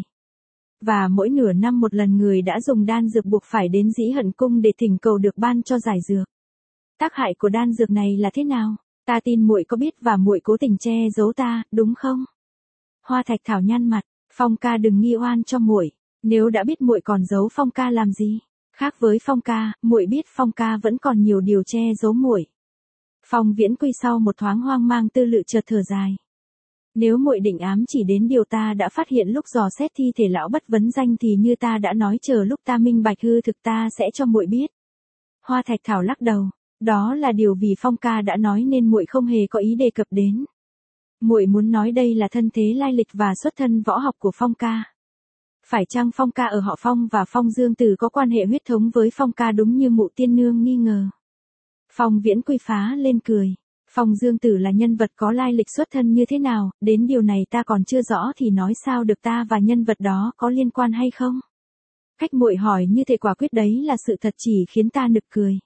Và mỗi nửa năm một lần người đã dùng đan dược buộc phải đến Dĩ Hận Cung để thỉnh cầu được ban cho giải dược. Tác hại của đan dược này là thế nào? Ta tin muội có biết và muội cố tình che giấu ta, đúng không? Hoa Thạch Thảo nhăn mặt, Phong ca đừng nghi oan cho muội, nếu đã biết muội còn giấu Phong ca làm gì? Khác với Phong ca, muội biết Phong ca vẫn còn nhiều điều che giấu muội. Phong Viễn Quy sau một thoáng hoang mang tư lự chợt thở dài. Nếu muội định ám chỉ đến điều ta đã phát hiện lúc dò xét thi thể lão bất vấn danh thì như ta đã nói chờ lúc ta minh bạch hư thực ta sẽ cho muội biết. Hoa Thạch Thảo lắc đầu, đó là điều vì Phong ca đã nói nên muội không hề có ý đề cập đến. Muội muốn nói đây là thân thế lai lịch và xuất thân võ học của Phong ca. Phải chăng Phong ca ở họ Phong và Phong Dương Tử có quan hệ huyết thống với Phong ca đúng như Mụ Tiên Nương nghi ngờ? Phong Viễn Quy phá lên cười. Phong Dương Tử là nhân vật có lai lịch xuất thân như thế nào, đến điều này ta còn chưa rõ thì nói sao được ta và nhân vật đó có liên quan hay không? Cách muội hỏi như thể quả quyết đấy là sự thật chỉ khiến ta nực cười.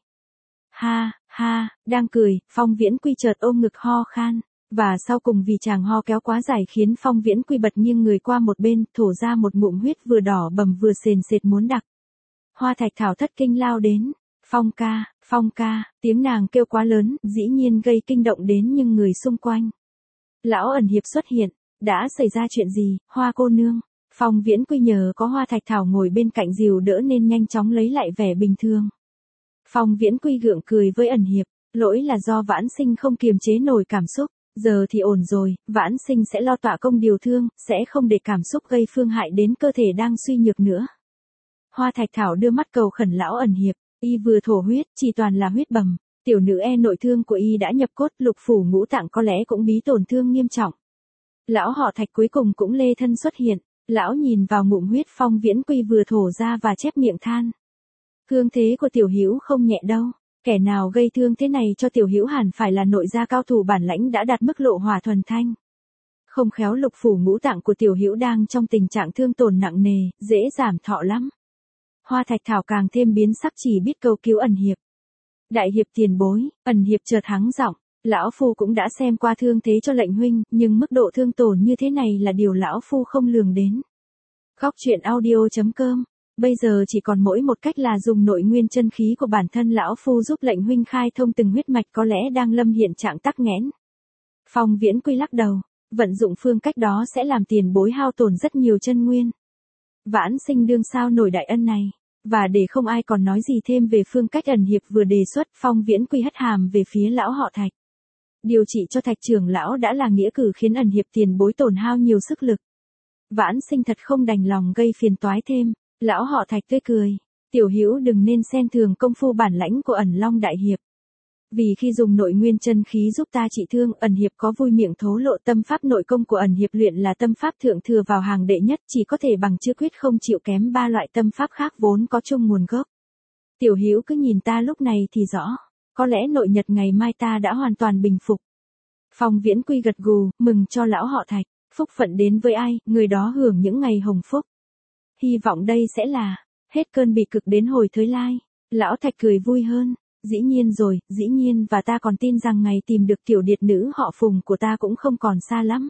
Ha, ha, đang cười, Phong Viễn Quy chợt ôm ngực ho khan, và sau cùng vì chàng ho kéo quá dài khiến Phong Viễn Quy bật nghiêng người qua một bên, thổ ra một ngụm huyết vừa đỏ bầm vừa sền sệt muốn đặc. Hoa Thạch Thảo thất kinh lao đến. Phong ca, tiếng nàng kêu quá lớn, dĩ nhiên gây kinh động đến những người xung quanh. Lão ẩn hiệp xuất hiện, đã xảy ra chuyện gì, Hoa cô nương? Phong Viễn Quy nhờ có Hoa Thạch Thảo ngồi bên cạnh dìu đỡ nên nhanh chóng lấy lại vẻ bình thường. Phong Viễn Quy gượng cười với ẩn hiệp, lỗi là do Vãn Sinh không kiềm chế nổi cảm xúc, giờ thì ổn rồi, Vãn Sinh sẽ lo tọa công điều thương, sẽ không để cảm xúc gây phương hại đến cơ thể đang suy nhược nữa. Hoa Thạch Thảo đưa mắt cầu khẩn lão ẩn hiệp. Y vừa thổ huyết, chỉ toàn là huyết bầm, tiểu nữ e nội thương của y đã nhập cốt, lục phủ ngũ tạng có lẽ cũng bí tổn thương nghiêm trọng. Lão họ Thạch cuối cùng cũng lê thân xuất hiện, lão nhìn vào ngụm huyết Phong Viễn Quy vừa thổ ra và chép miệng than. Thương thế của tiểu hữu không nhẹ đâu, kẻ nào gây thương thế này cho tiểu hữu hẳn phải là nội gia cao thủ bản lãnh đã đạt mức lộ hỏa thuần thanh. Không khéo lục phủ ngũ tạng của tiểu hữu đang trong tình trạng thương tổn nặng nề, dễ giảm thọ lắm. Hoa Thạch Thảo càng thêm biến sắc chỉ biết cầu cứu ẩn hiệp. Đại hiệp tiền bối, ẩn hiệp chợt hắng giọng, lão phu cũng đã xem qua thương thế cho lệnh huynh, nhưng mức độ thương tổn như thế này là điều lão phu không lường đến. Góc truyện audio.com bây giờ chỉ còn mỗi một cách là dùng nội nguyên chân khí của bản thân lão phu giúp lệnh huynh khai thông từng huyết mạch có lẽ đang lâm hiện trạng tắc nghẽn. Phong Viễn Quy lắc đầu, vận dụng phương cách đó sẽ làm tiền bối hao tổn rất nhiều chân nguyên. Vãn Sinh đương sao nổi đại ân này, và để không ai còn nói gì thêm về phương cách ẩn hiệp vừa đề xuất, Phong Viễn Quy hất hàm về phía lão họ Thạch. Điều trị cho Thạch trưởng lão đã là nghĩa cử khiến ẩn hiệp tiền bối tổn hao nhiều sức lực. Vãn Sinh thật không đành lòng gây phiền toái thêm, lão họ Thạch tươi cười, tiểu hữu đừng nên xem thường công phu bản lãnh của Ẩn Long đại hiệp. Vì khi dùng nội nguyên chân khí giúp ta trị thương, ẩn hiệp có vui miệng thố lộ tâm pháp nội công của ẩn hiệp luyện là tâm pháp thượng thừa vào hàng đệ nhất, chỉ có thể bằng chữ quyết không chịu kém ba loại tâm pháp khác vốn có chung nguồn gốc. Tiểu hữu cứ nhìn ta lúc này thì rõ, có lẽ nội nhật ngày mai ta đã hoàn toàn bình phục. Phong Viễn Quy gật gù, mừng cho lão họ Thạch, phúc phận đến với ai, người đó hưởng những ngày hồng phúc. Hy vọng đây sẽ là hết cơn bị cực đến hồi thới lai. Lão Thạch cười vui hơn. Dĩ nhiên rồi, dĩ nhiên, và ta còn tin rằng ngày tìm được tiểu điệt nữ họ Phùng của ta cũng không còn xa lắm.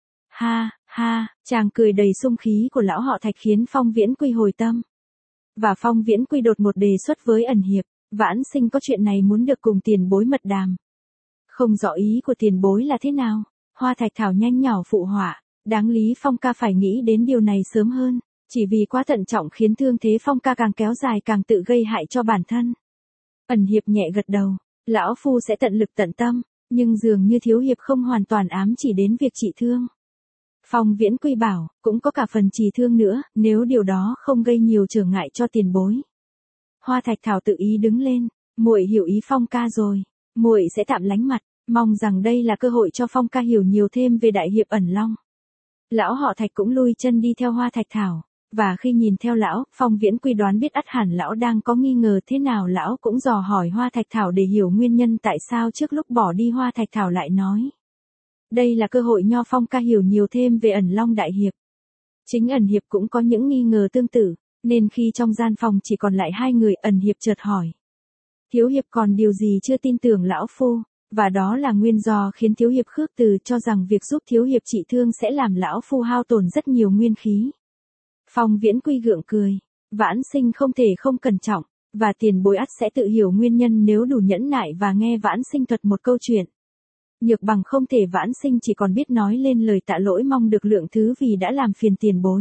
Ha, ha, chàng cười đầy sung khí của lão họ Thạch khiến Phong Viễn Quy hồi tâm. Và Phong Viễn Quy đột một đề xuất với ẩn hiệp, Vãn Sinh có chuyện này muốn được cùng tiền bối mật đàm. Không rõ ý của tiền bối là thế nào, Hoa Thạch Thảo nhanh nhỏ phụ họa, đáng lý Phong ca phải nghĩ đến điều này sớm hơn, chỉ vì quá thận trọng khiến thương thế Phong ca càng kéo dài càng tự gây hại cho bản thân. Ẩn hiệp nhẹ gật đầu, lão phu sẽ tận lực tận tâm, nhưng dường như thiếu hiệp không hoàn toàn ám chỉ đến việc trị thương. Phong Viễn Quy bảo, cũng có cả phần trị thương nữa, nếu điều đó không gây nhiều trở ngại cho tiền bối. Hoa Thạch Thảo tự ý đứng lên, muội hiểu ý Phong ca rồi, muội sẽ tạm lánh mặt, mong rằng đây là cơ hội cho Phong ca hiểu nhiều thêm về đại hiệp Ẩn Long. Lão họ Thạch cũng lui chân đi theo Hoa Thạch Thảo. Và khi nhìn theo lão, Phong Viễn Quy đoán biết ắt hẳn lão đang có nghi ngờ, thế nào lão cũng dò hỏi Hoa Thạch Thảo để hiểu nguyên nhân tại sao trước lúc bỏ đi Hoa Thạch Thảo lại nói. Đây là cơ hội nho Phong ca hiểu nhiều thêm về Ẩn Long đại hiệp. Chính ẩn hiệp cũng có những nghi ngờ tương tự, nên khi trong gian phòng chỉ còn lại hai người, ẩn hiệp chợt hỏi. Thiếu hiệp còn điều gì chưa tin tưởng lão phu, và đó là nguyên do khiến thiếu hiệp khước từ, cho rằng việc giúp thiếu hiệp trị thương sẽ làm lão phu hao tổn rất nhiều nguyên khí. Phong Viễn Quy gượng cười, Vãn Sinh không thể không cẩn trọng, và tiền bối ắt sẽ tự hiểu nguyên nhân nếu đủ nhẫn nại và nghe Vãn Sinh thuật một câu chuyện. Nhược bằng không thể, Vãn Sinh chỉ còn biết nói lên lời tạ lỗi mong được lượng thứ vì đã làm phiền tiền bối.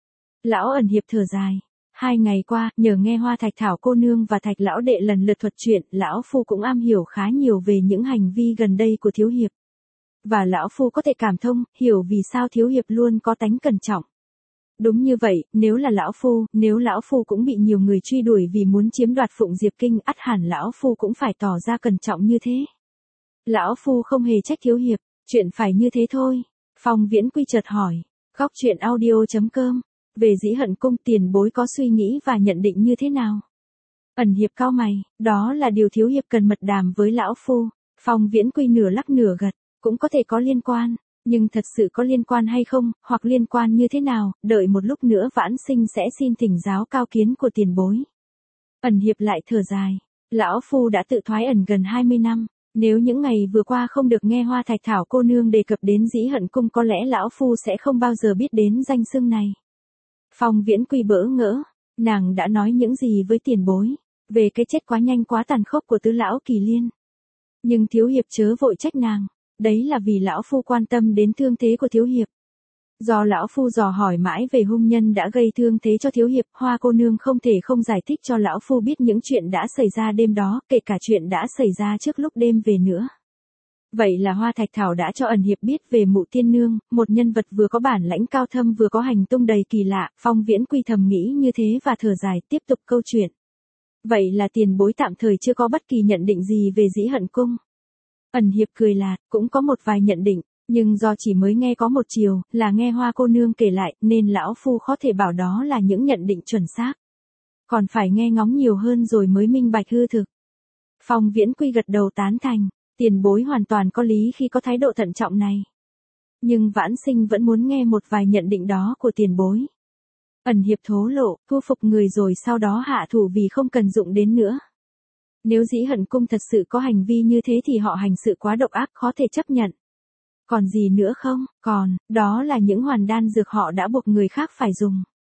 Lão ẩn hiệp thở dài, 2 ngày qua, nhờ nghe Hoa Thạch Thảo cô nương và Thạch lão đệ lần lượt thuật chuyện, lão phu cũng am hiểu khá nhiều về những hành vi gần đây của thiếu hiệp. Và lão phu có thể cảm thông, hiểu vì sao thiếu hiệp luôn có tánh cẩn trọng. Đúng như vậy, nếu là nếu lão phu cũng bị nhiều người truy đuổi vì muốn chiếm đoạt Phụng Diệp Kinh, ắt hẳn lão phu cũng phải tỏ ra cẩn trọng như thế. Lão phu không hề trách thiếu hiệp, chuyện phải như thế thôi. Phong Viễn Quy chợt hỏi, góc truyện audio.com, về Dĩ Hận Cung tiền bối có suy nghĩ và nhận định như thế nào? Ẩn hiệp cau mày, đó là điều thiếu hiệp cần mật đàm với lão phu. Phong Viễn Quy nửa lắc nửa gật, cũng có thể có liên quan. Nhưng thật sự có liên quan hay không, hoặc liên quan như thế nào, đợi một lúc nữa Vãn Sinh sẽ xin thỉnh giáo cao kiến của tiền bối. Ẩn hiệp lại thở dài, lão phu đã tự thoái ẩn gần 20 năm, nếu những ngày vừa qua không được nghe Hoa Thạch Thảo cô nương đề cập đến Dĩ Hận Cung có lẽ lão phu sẽ không bao giờ biết đến danh xưng này. Phong Viễn Quy bỡ ngỡ, nàng đã nói những gì với tiền bối, về cái chết quá nhanh quá tàn khốc của tứ lão Kỳ Liên. Nhưng thiếu hiệp chớ vội trách nàng. Đấy là vì lão phu quan tâm đến thương thế của thiếu hiệp. Do lão phu dò hỏi mãi về hung nhân đã gây thương thế cho thiếu hiệp, Hoa cô nương không thể không giải thích cho lão phu biết những chuyện đã xảy ra đêm đó, kể cả chuyện đã xảy ra trước lúc đêm về nữa. Vậy là Hoa Thạch Thảo đã cho ẩn hiệp biết về Mụ Tiên Nương, một nhân vật vừa có bản lãnh cao thâm vừa có hành tung đầy kỳ lạ. Phong Viễn Quy thầm nghĩ như thế và thở dài tiếp tục câu chuyện. Vậy là tiền bối tạm thời chưa có bất kỳ nhận định gì về Dĩ Hận Cung. Ẩn hiệp cười lạt, cũng có một vài nhận định, nhưng do chỉ mới nghe có một chiều, là nghe Hoa cô nương kể lại, nên lão phu khó thể bảo đó là những nhận định chuẩn xác. Còn phải nghe ngóng nhiều hơn rồi mới minh bạch hư thực. Phong Viễn Quy gật đầu tán thành, tiền bối hoàn toàn có lý khi có thái độ thận trọng này. Nhưng Vãn Sinh vẫn muốn nghe một vài nhận định đó của tiền bối. Ẩn hiệp thố lộ, thu phục người rồi sau đó hạ thủ vì không cần dụng đến nữa. Nếu Dĩ Hận Cung thật sự có hành vi như thế thì họ hành sự quá độc ác, khó thể chấp nhận. Còn gì nữa không? Còn, đó là những hoàn đan dược họ đã buộc người khác phải dùng.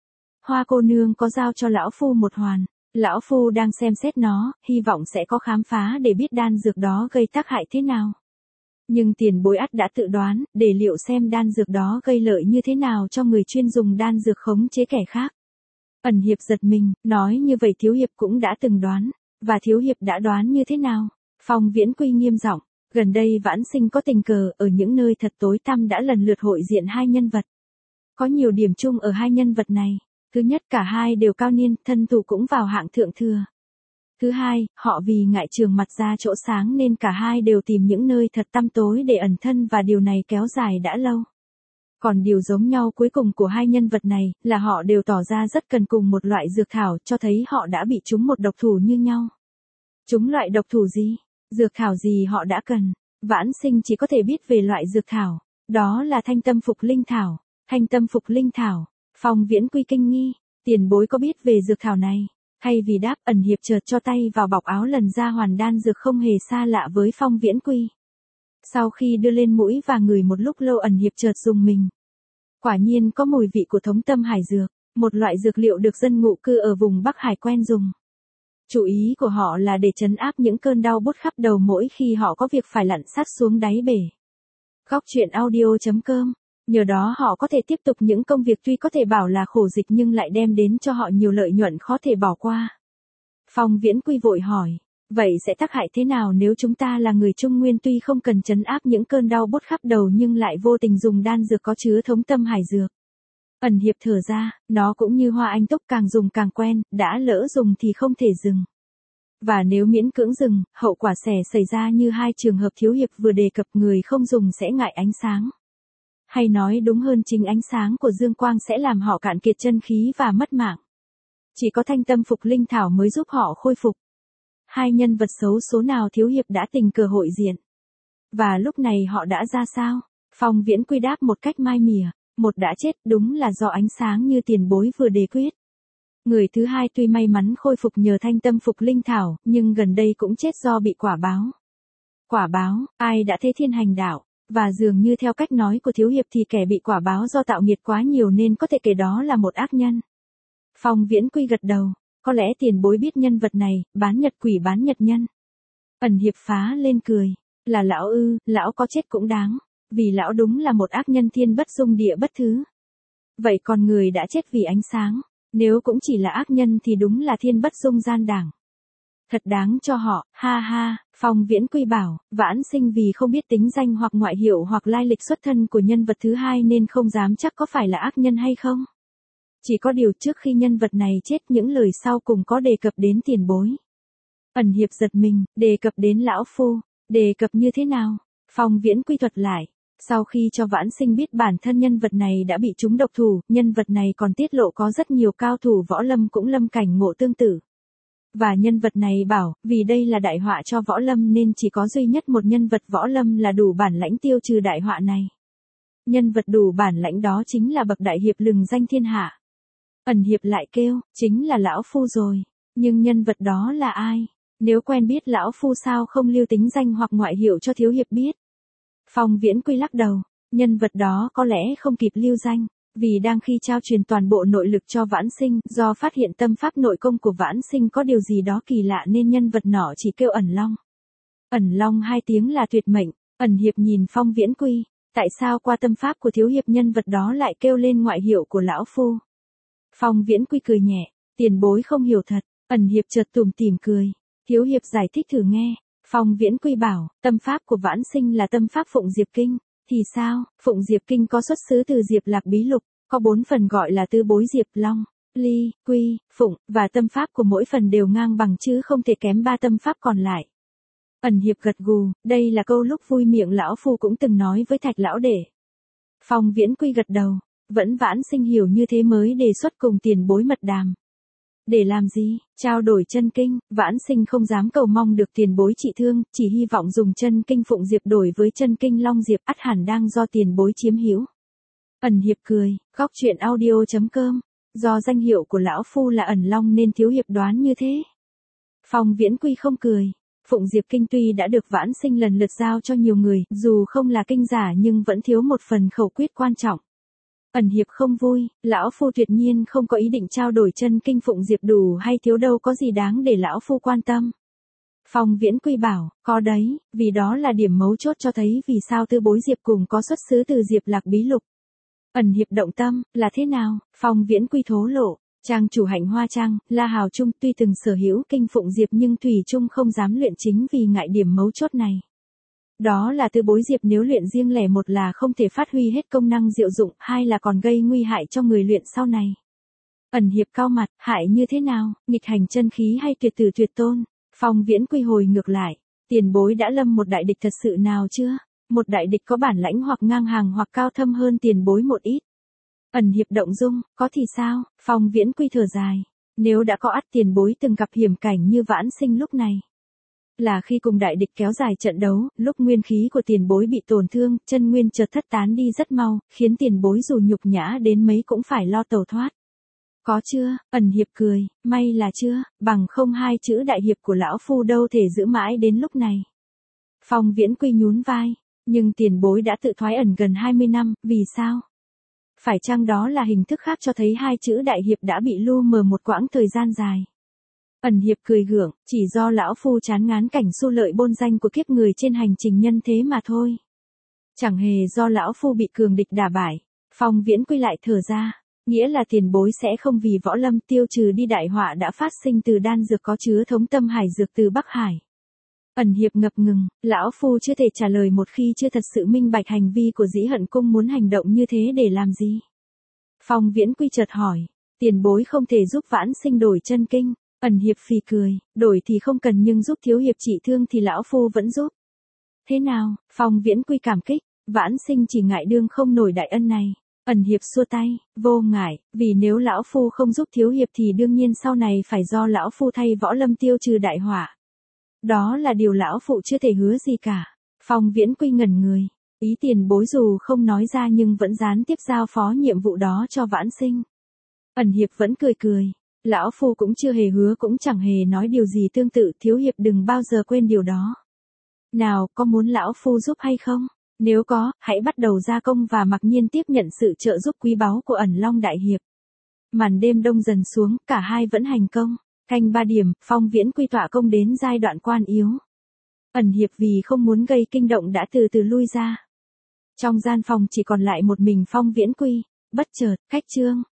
Hoa cô nương có giao cho lão phu một hoàn. Lão phu đang xem xét nó, hy vọng sẽ có khám phá để biết đan dược đó gây tác hại thế nào. Nhưng tiền bối ắt đã tự đoán, để liệu xem đan dược đó gây lợi như thế nào cho người chuyên dùng đan dược khống chế kẻ khác. Ẩn Hiệp giật mình, nói như vậy Thiếu Hiệp cũng đã từng đoán, và Thiếu Hiệp đã đoán như thế nào? Phong Viễn Quy nghiêm giọng, gần đây Vãn Sinh có tình cờ ở những nơi thật tối tăm đã lần lượt hội diện hai nhân vật. Có nhiều điểm chung ở hai nhân vật này. Thứ nhất, cả hai đều cao niên, thân thủ cũng vào hạng thượng thừa. Thứ hai, họ vì ngại trường mặt ra chỗ sáng nên cả hai đều tìm những nơi thật tăm tối để ẩn thân và điều này kéo dài đã lâu. Còn điều giống nhau cuối cùng của hai nhân vật này là họ đều tỏ ra rất cần cùng một loại dược thảo, cho thấy họ đã bị trúng một độc thủ như nhau. Trúng loại độc thủ gì? Dược thảo gì họ đã cần? Vãn Sinh chỉ có thể biết về loại dược thảo, đó là Thanh Tâm Phục Linh Thảo. Thanh Tâm Phục Linh Thảo. Phong Viễn Quy kinh nghi, tiền bối có biết về dược thảo này? Thay vì đáp, Ẩn Hiệp chợt cho tay vào bọc áo lần ra hoàn đan dược không hề xa lạ với Phong Viễn Quy. Sau khi đưa lên mũi và ngửi một lúc lâu, Ẩn Hiệp chợt rùng mình. Quả nhiên có mùi vị của thống tâm hải dược, một loại dược liệu được dân ngụ cư ở vùng Bắc Hải quen dùng. Chủ ý của họ là để trấn áp những cơn đau buốt khắp đầu mỗi khi họ có việc phải lặn sát xuống đáy bể. Góc truyện audio.com. Nhờ đó họ có thể tiếp tục những công việc tuy có thể bảo là khổ dịch nhưng lại đem đến cho họ nhiều lợi nhuận khó thể bỏ qua. Phong Viễn Quy vội hỏi, vậy sẽ tác hại thế nào nếu chúng ta là người Trung Nguyên tuy không cần trấn áp những cơn đau buốt khắp đầu nhưng lại vô tình dùng đan dược có chứa thống tâm hải dược? Ẩn Hiệp thở ra, nó cũng như hoa anh túc, càng dùng càng quen, đã lỡ dùng thì không thể dừng. Và nếu miễn cưỡng dừng, hậu quả sẽ xảy ra như hai trường hợp Thiếu Hiệp vừa đề cập, người không dùng sẽ ngại ánh sáng. Hay nói đúng hơn, chính ánh sáng của dương quang sẽ làm họ cạn kiệt chân khí và mất mạng. Chỉ có Thanh Tâm Phục Linh Thảo mới giúp họ khôi phục. Hai nhân vật xấu số nào Thiếu Hiệp đã tình cờ hội diện? Và lúc này họ đã ra sao? Phong Viễn Quy đáp một cách mai mỉa, một đã chết, đúng là do ánh sáng như tiền bối vừa đề quyết. Người thứ hai tuy may mắn khôi phục nhờ Thanh Tâm Phục Linh Thảo, nhưng gần đây cũng chết do bị quả báo. Quả báo, ai đã thế thiên hành đạo? Và dường như theo cách nói của Thiếu Hiệp thì kẻ bị quả báo do tạo nghiệt quá nhiều nên có thể kể đó là một ác nhân. Phong Viễn Quy gật đầu, có lẽ tiền bối biết nhân vật này, bán nhật quỷ bán nhật nhân. Ẩn Hiệp phá lên cười, là lão ư? Lão có chết cũng đáng, vì lão đúng là một ác nhân thiên bất dung địa bất thứ. Vậy còn người đã chết vì ánh sáng, nếu cũng chỉ là ác nhân thì đúng là thiên bất dung gian đảng. Thật đáng cho họ, ha ha. Phong Viễn Quy bảo, Vãn Sinh vì không biết tính danh hoặc ngoại hiệu hoặc lai lịch xuất thân của nhân vật thứ hai nên không dám chắc có phải là ác nhân hay không. Chỉ có điều trước khi nhân vật này chết, những lời sau cùng có đề cập đến tiền bối. Ẩn Hiệp giật mình, đề cập đến lão phu, đề cập như thế nào? Phong Viễn Quy thuật lại, sau khi cho Vãn Sinh biết bản thân nhân vật này đã bị trúng độc thủ, nhân vật này còn tiết lộ có rất nhiều cao thủ võ lâm cũng lâm cảnh ngộ tương tự. Và nhân vật này bảo, vì đây là đại họa cho võ lâm nên chỉ có duy nhất một nhân vật võ lâm là đủ bản lãnh tiêu trừ đại họa này. Nhân vật đủ bản lãnh đó chính là bậc đại hiệp lừng danh thiên hạ. Ẩn Hiệp lại kêu, chính là lão phu rồi. Nhưng nhân vật đó là ai? Nếu quen biết lão phu sao không lưu tính danh hoặc ngoại hiệu cho Thiếu Hiệp biết? Phong Viễn Quy lắc đầu, nhân vật đó có lẽ không kịp lưu danh. Vì đang khi trao truyền toàn bộ nội lực cho Vãn Sinh, do phát hiện tâm pháp nội công của Vãn Sinh có điều gì đó kỳ lạ nên nhân vật nọ chỉ kêu Ẩn Long. Ẩn Long hai tiếng là tuyệt mệnh. Ẩn Hiệp nhìn Phong Viễn Quy, tại sao qua tâm pháp của Thiếu Hiệp nhân vật đó lại kêu lên ngoại hiệu của lão phu? Phong Viễn Quy cười nhẹ, tiền bối không hiểu thật. Ẩn Hiệp chợt tủm tỉm cười, Thiếu Hiệp giải thích thử nghe. Phong Viễn Quy bảo, tâm pháp của Vãn Sinh là tâm pháp Phụng Diệp Kinh. Thì sao? Phụng Diệp Kinh có xuất xứ từ Diệp Lạc Bí Lục, có 4 phần gọi là tư bối Diệp Long, Ly, Quy, Phụng, và tâm pháp của mỗi phần đều ngang bằng chứ không thể kém 3 tâm pháp còn lại. Ẩn Hiệp gật gù, đây là câu lúc vui miệng lão phu cũng từng nói với Thạch lão đệ. Phong Viễn Quy gật đầu, vẫn Vãn Sinh hiểu như thế mới đề xuất cùng tiền bối mật đàm. Để làm gì? Trao đổi chân kinh. Vãn Sinh không dám cầu mong được tiền bối trị thương, chỉ hy vọng dùng chân kinh Phụng Diệp đổi với chân kinh Long Diệp, ắt hẳn đang do tiền bối chiếm hữu. Ẩn Hiệp cười, góc truyện audio.com. Do danh hiệu của lão phu là Ẩn Long nên Thiếu Hiệp đoán như thế. Phong Viễn Quy không cười. Phụng Diệp Kinh tuy đã được Vãn Sinh lần lượt giao cho nhiều người, dù không là kinh giả nhưng vẫn thiếu một phần khẩu quyết quan trọng. Ẩn Hiệp không vui, lão phu tuyệt nhiên không có ý định trao đổi chân kinh Phụng Diệp đủ hay thiếu đâu có gì đáng để lão phu quan tâm. Phong Viễn Quy bảo, có đấy, vì đó là điểm mấu chốt cho thấy vì sao tư bối Diệp cùng có xuất xứ từ Diệp Lạc Bí Lục. Ẩn Hiệp động tâm, là thế nào? Phong Viễn Quy thố lộ, trang chủ Hạnh Hoa Trang, La Hào Trung tuy từng sở hữu kinh Phụng Diệp nhưng Thủy Trung không dám luyện chính vì ngại điểm mấu chốt này. Đó là tư bối Diệp nếu luyện riêng lẻ một là không thể phát huy hết công năng diệu dụng, hai là còn gây nguy hại cho người luyện sau này. Ẩn Hiệp cao mặt, hại như thế nào, nghịch hành chân khí hay tuyệt tử tuyệt tôn? Phong Viễn Quy hồi ngược lại, tiền bối đã lâm một đại địch thật sự nào chưa? Một đại địch có bản lãnh hoặc ngang hàng hoặc cao thâm hơn tiền bối một ít. Ẩn Hiệp động dung, có thì sao? Phong Viễn Quy thở dài, nếu đã có ắt tiền bối từng gặp hiểm cảnh như Vãn Sinh lúc này. Là khi cùng đại địch kéo dài trận đấu, lúc nguyên khí của tiền bối bị tổn thương, chân nguyên chợt thất tán đi rất mau, khiến tiền bối dù nhục nhã đến mấy cũng phải lo tẩu thoát. Có chưa? Ẩn Hiệp cười, may là chưa, bằng không hai chữ đại hiệp của lão phu đâu thể giữ mãi đến lúc này. Phong Viễn Quy nhún vai, nhưng tiền bối đã tự thoái ẩn gần 20 năm, vì sao? Phải chăng đó là hình thức khác cho thấy hai chữ đại hiệp đã bị lu mờ một quãng thời gian dài? Ẩn Hiệp cười gượng, chỉ do lão phu chán ngán cảnh xu lợi bôn danh của kiếp người trên hành trình nhân thế mà thôi. Chẳng hề do lão phu bị cường địch đả bại. Phong Viễn Quy lại thở ra, nghĩa là tiền bối sẽ không vì võ lâm tiêu trừ đi đại họa đã phát sinh từ đan dược có chứa thống tâm hải dược từ Bắc Hải. Ẩn Hiệp ngập ngừng, lão phu chưa thể trả lời một khi chưa thật sự minh bạch hành vi của Dĩ Hận Cung muốn hành động như thế để làm gì. Phong Viễn Quy chợt hỏi, tiền bối không thể giúp Vãn Sinh đổi chân kinh. Ẩn Hiệp phì cười, đổi thì không cần nhưng giúp thiếu hiệp trị thương thì lão phu vẫn giúp. Thế nào? Phong Viễn Quy cảm kích, Vãn Sinh chỉ ngại đương không nổi đại ân này. Ẩn Hiệp xua tay, vô ngại, vì nếu lão phu không giúp thiếu hiệp thì đương nhiên sau này phải do lão phu thay võ lâm tiêu trừ đại họa. Đó là điều lão phụ chưa thể hứa gì cả. Phong Viễn Quy ngẩn người, ý tiền bối dù không nói ra nhưng vẫn gián tiếp giao phó nhiệm vụ đó cho Vãn Sinh. Ẩn Hiệp vẫn cười cười. Lão phu cũng chưa hề hứa cũng chẳng hề nói điều gì tương tự, thiếu hiệp đừng bao giờ quên điều đó. Nào, có muốn lão phu giúp hay không? Nếu có, hãy bắt đầu gia công và mặc nhiên tiếp nhận sự trợ giúp quý báu của Ẩn Long đại hiệp. Màn đêm đông dần xuống, cả hai vẫn hành công. Canh 3 điểm, Phong Viễn Quy tọa công đến giai đoạn quan yếu. Ẩn Hiệp vì không muốn gây kinh động đã từ từ lui ra. Trong gian phòng chỉ còn lại một mình Phong Viễn Quy, bất chợt, cách trương.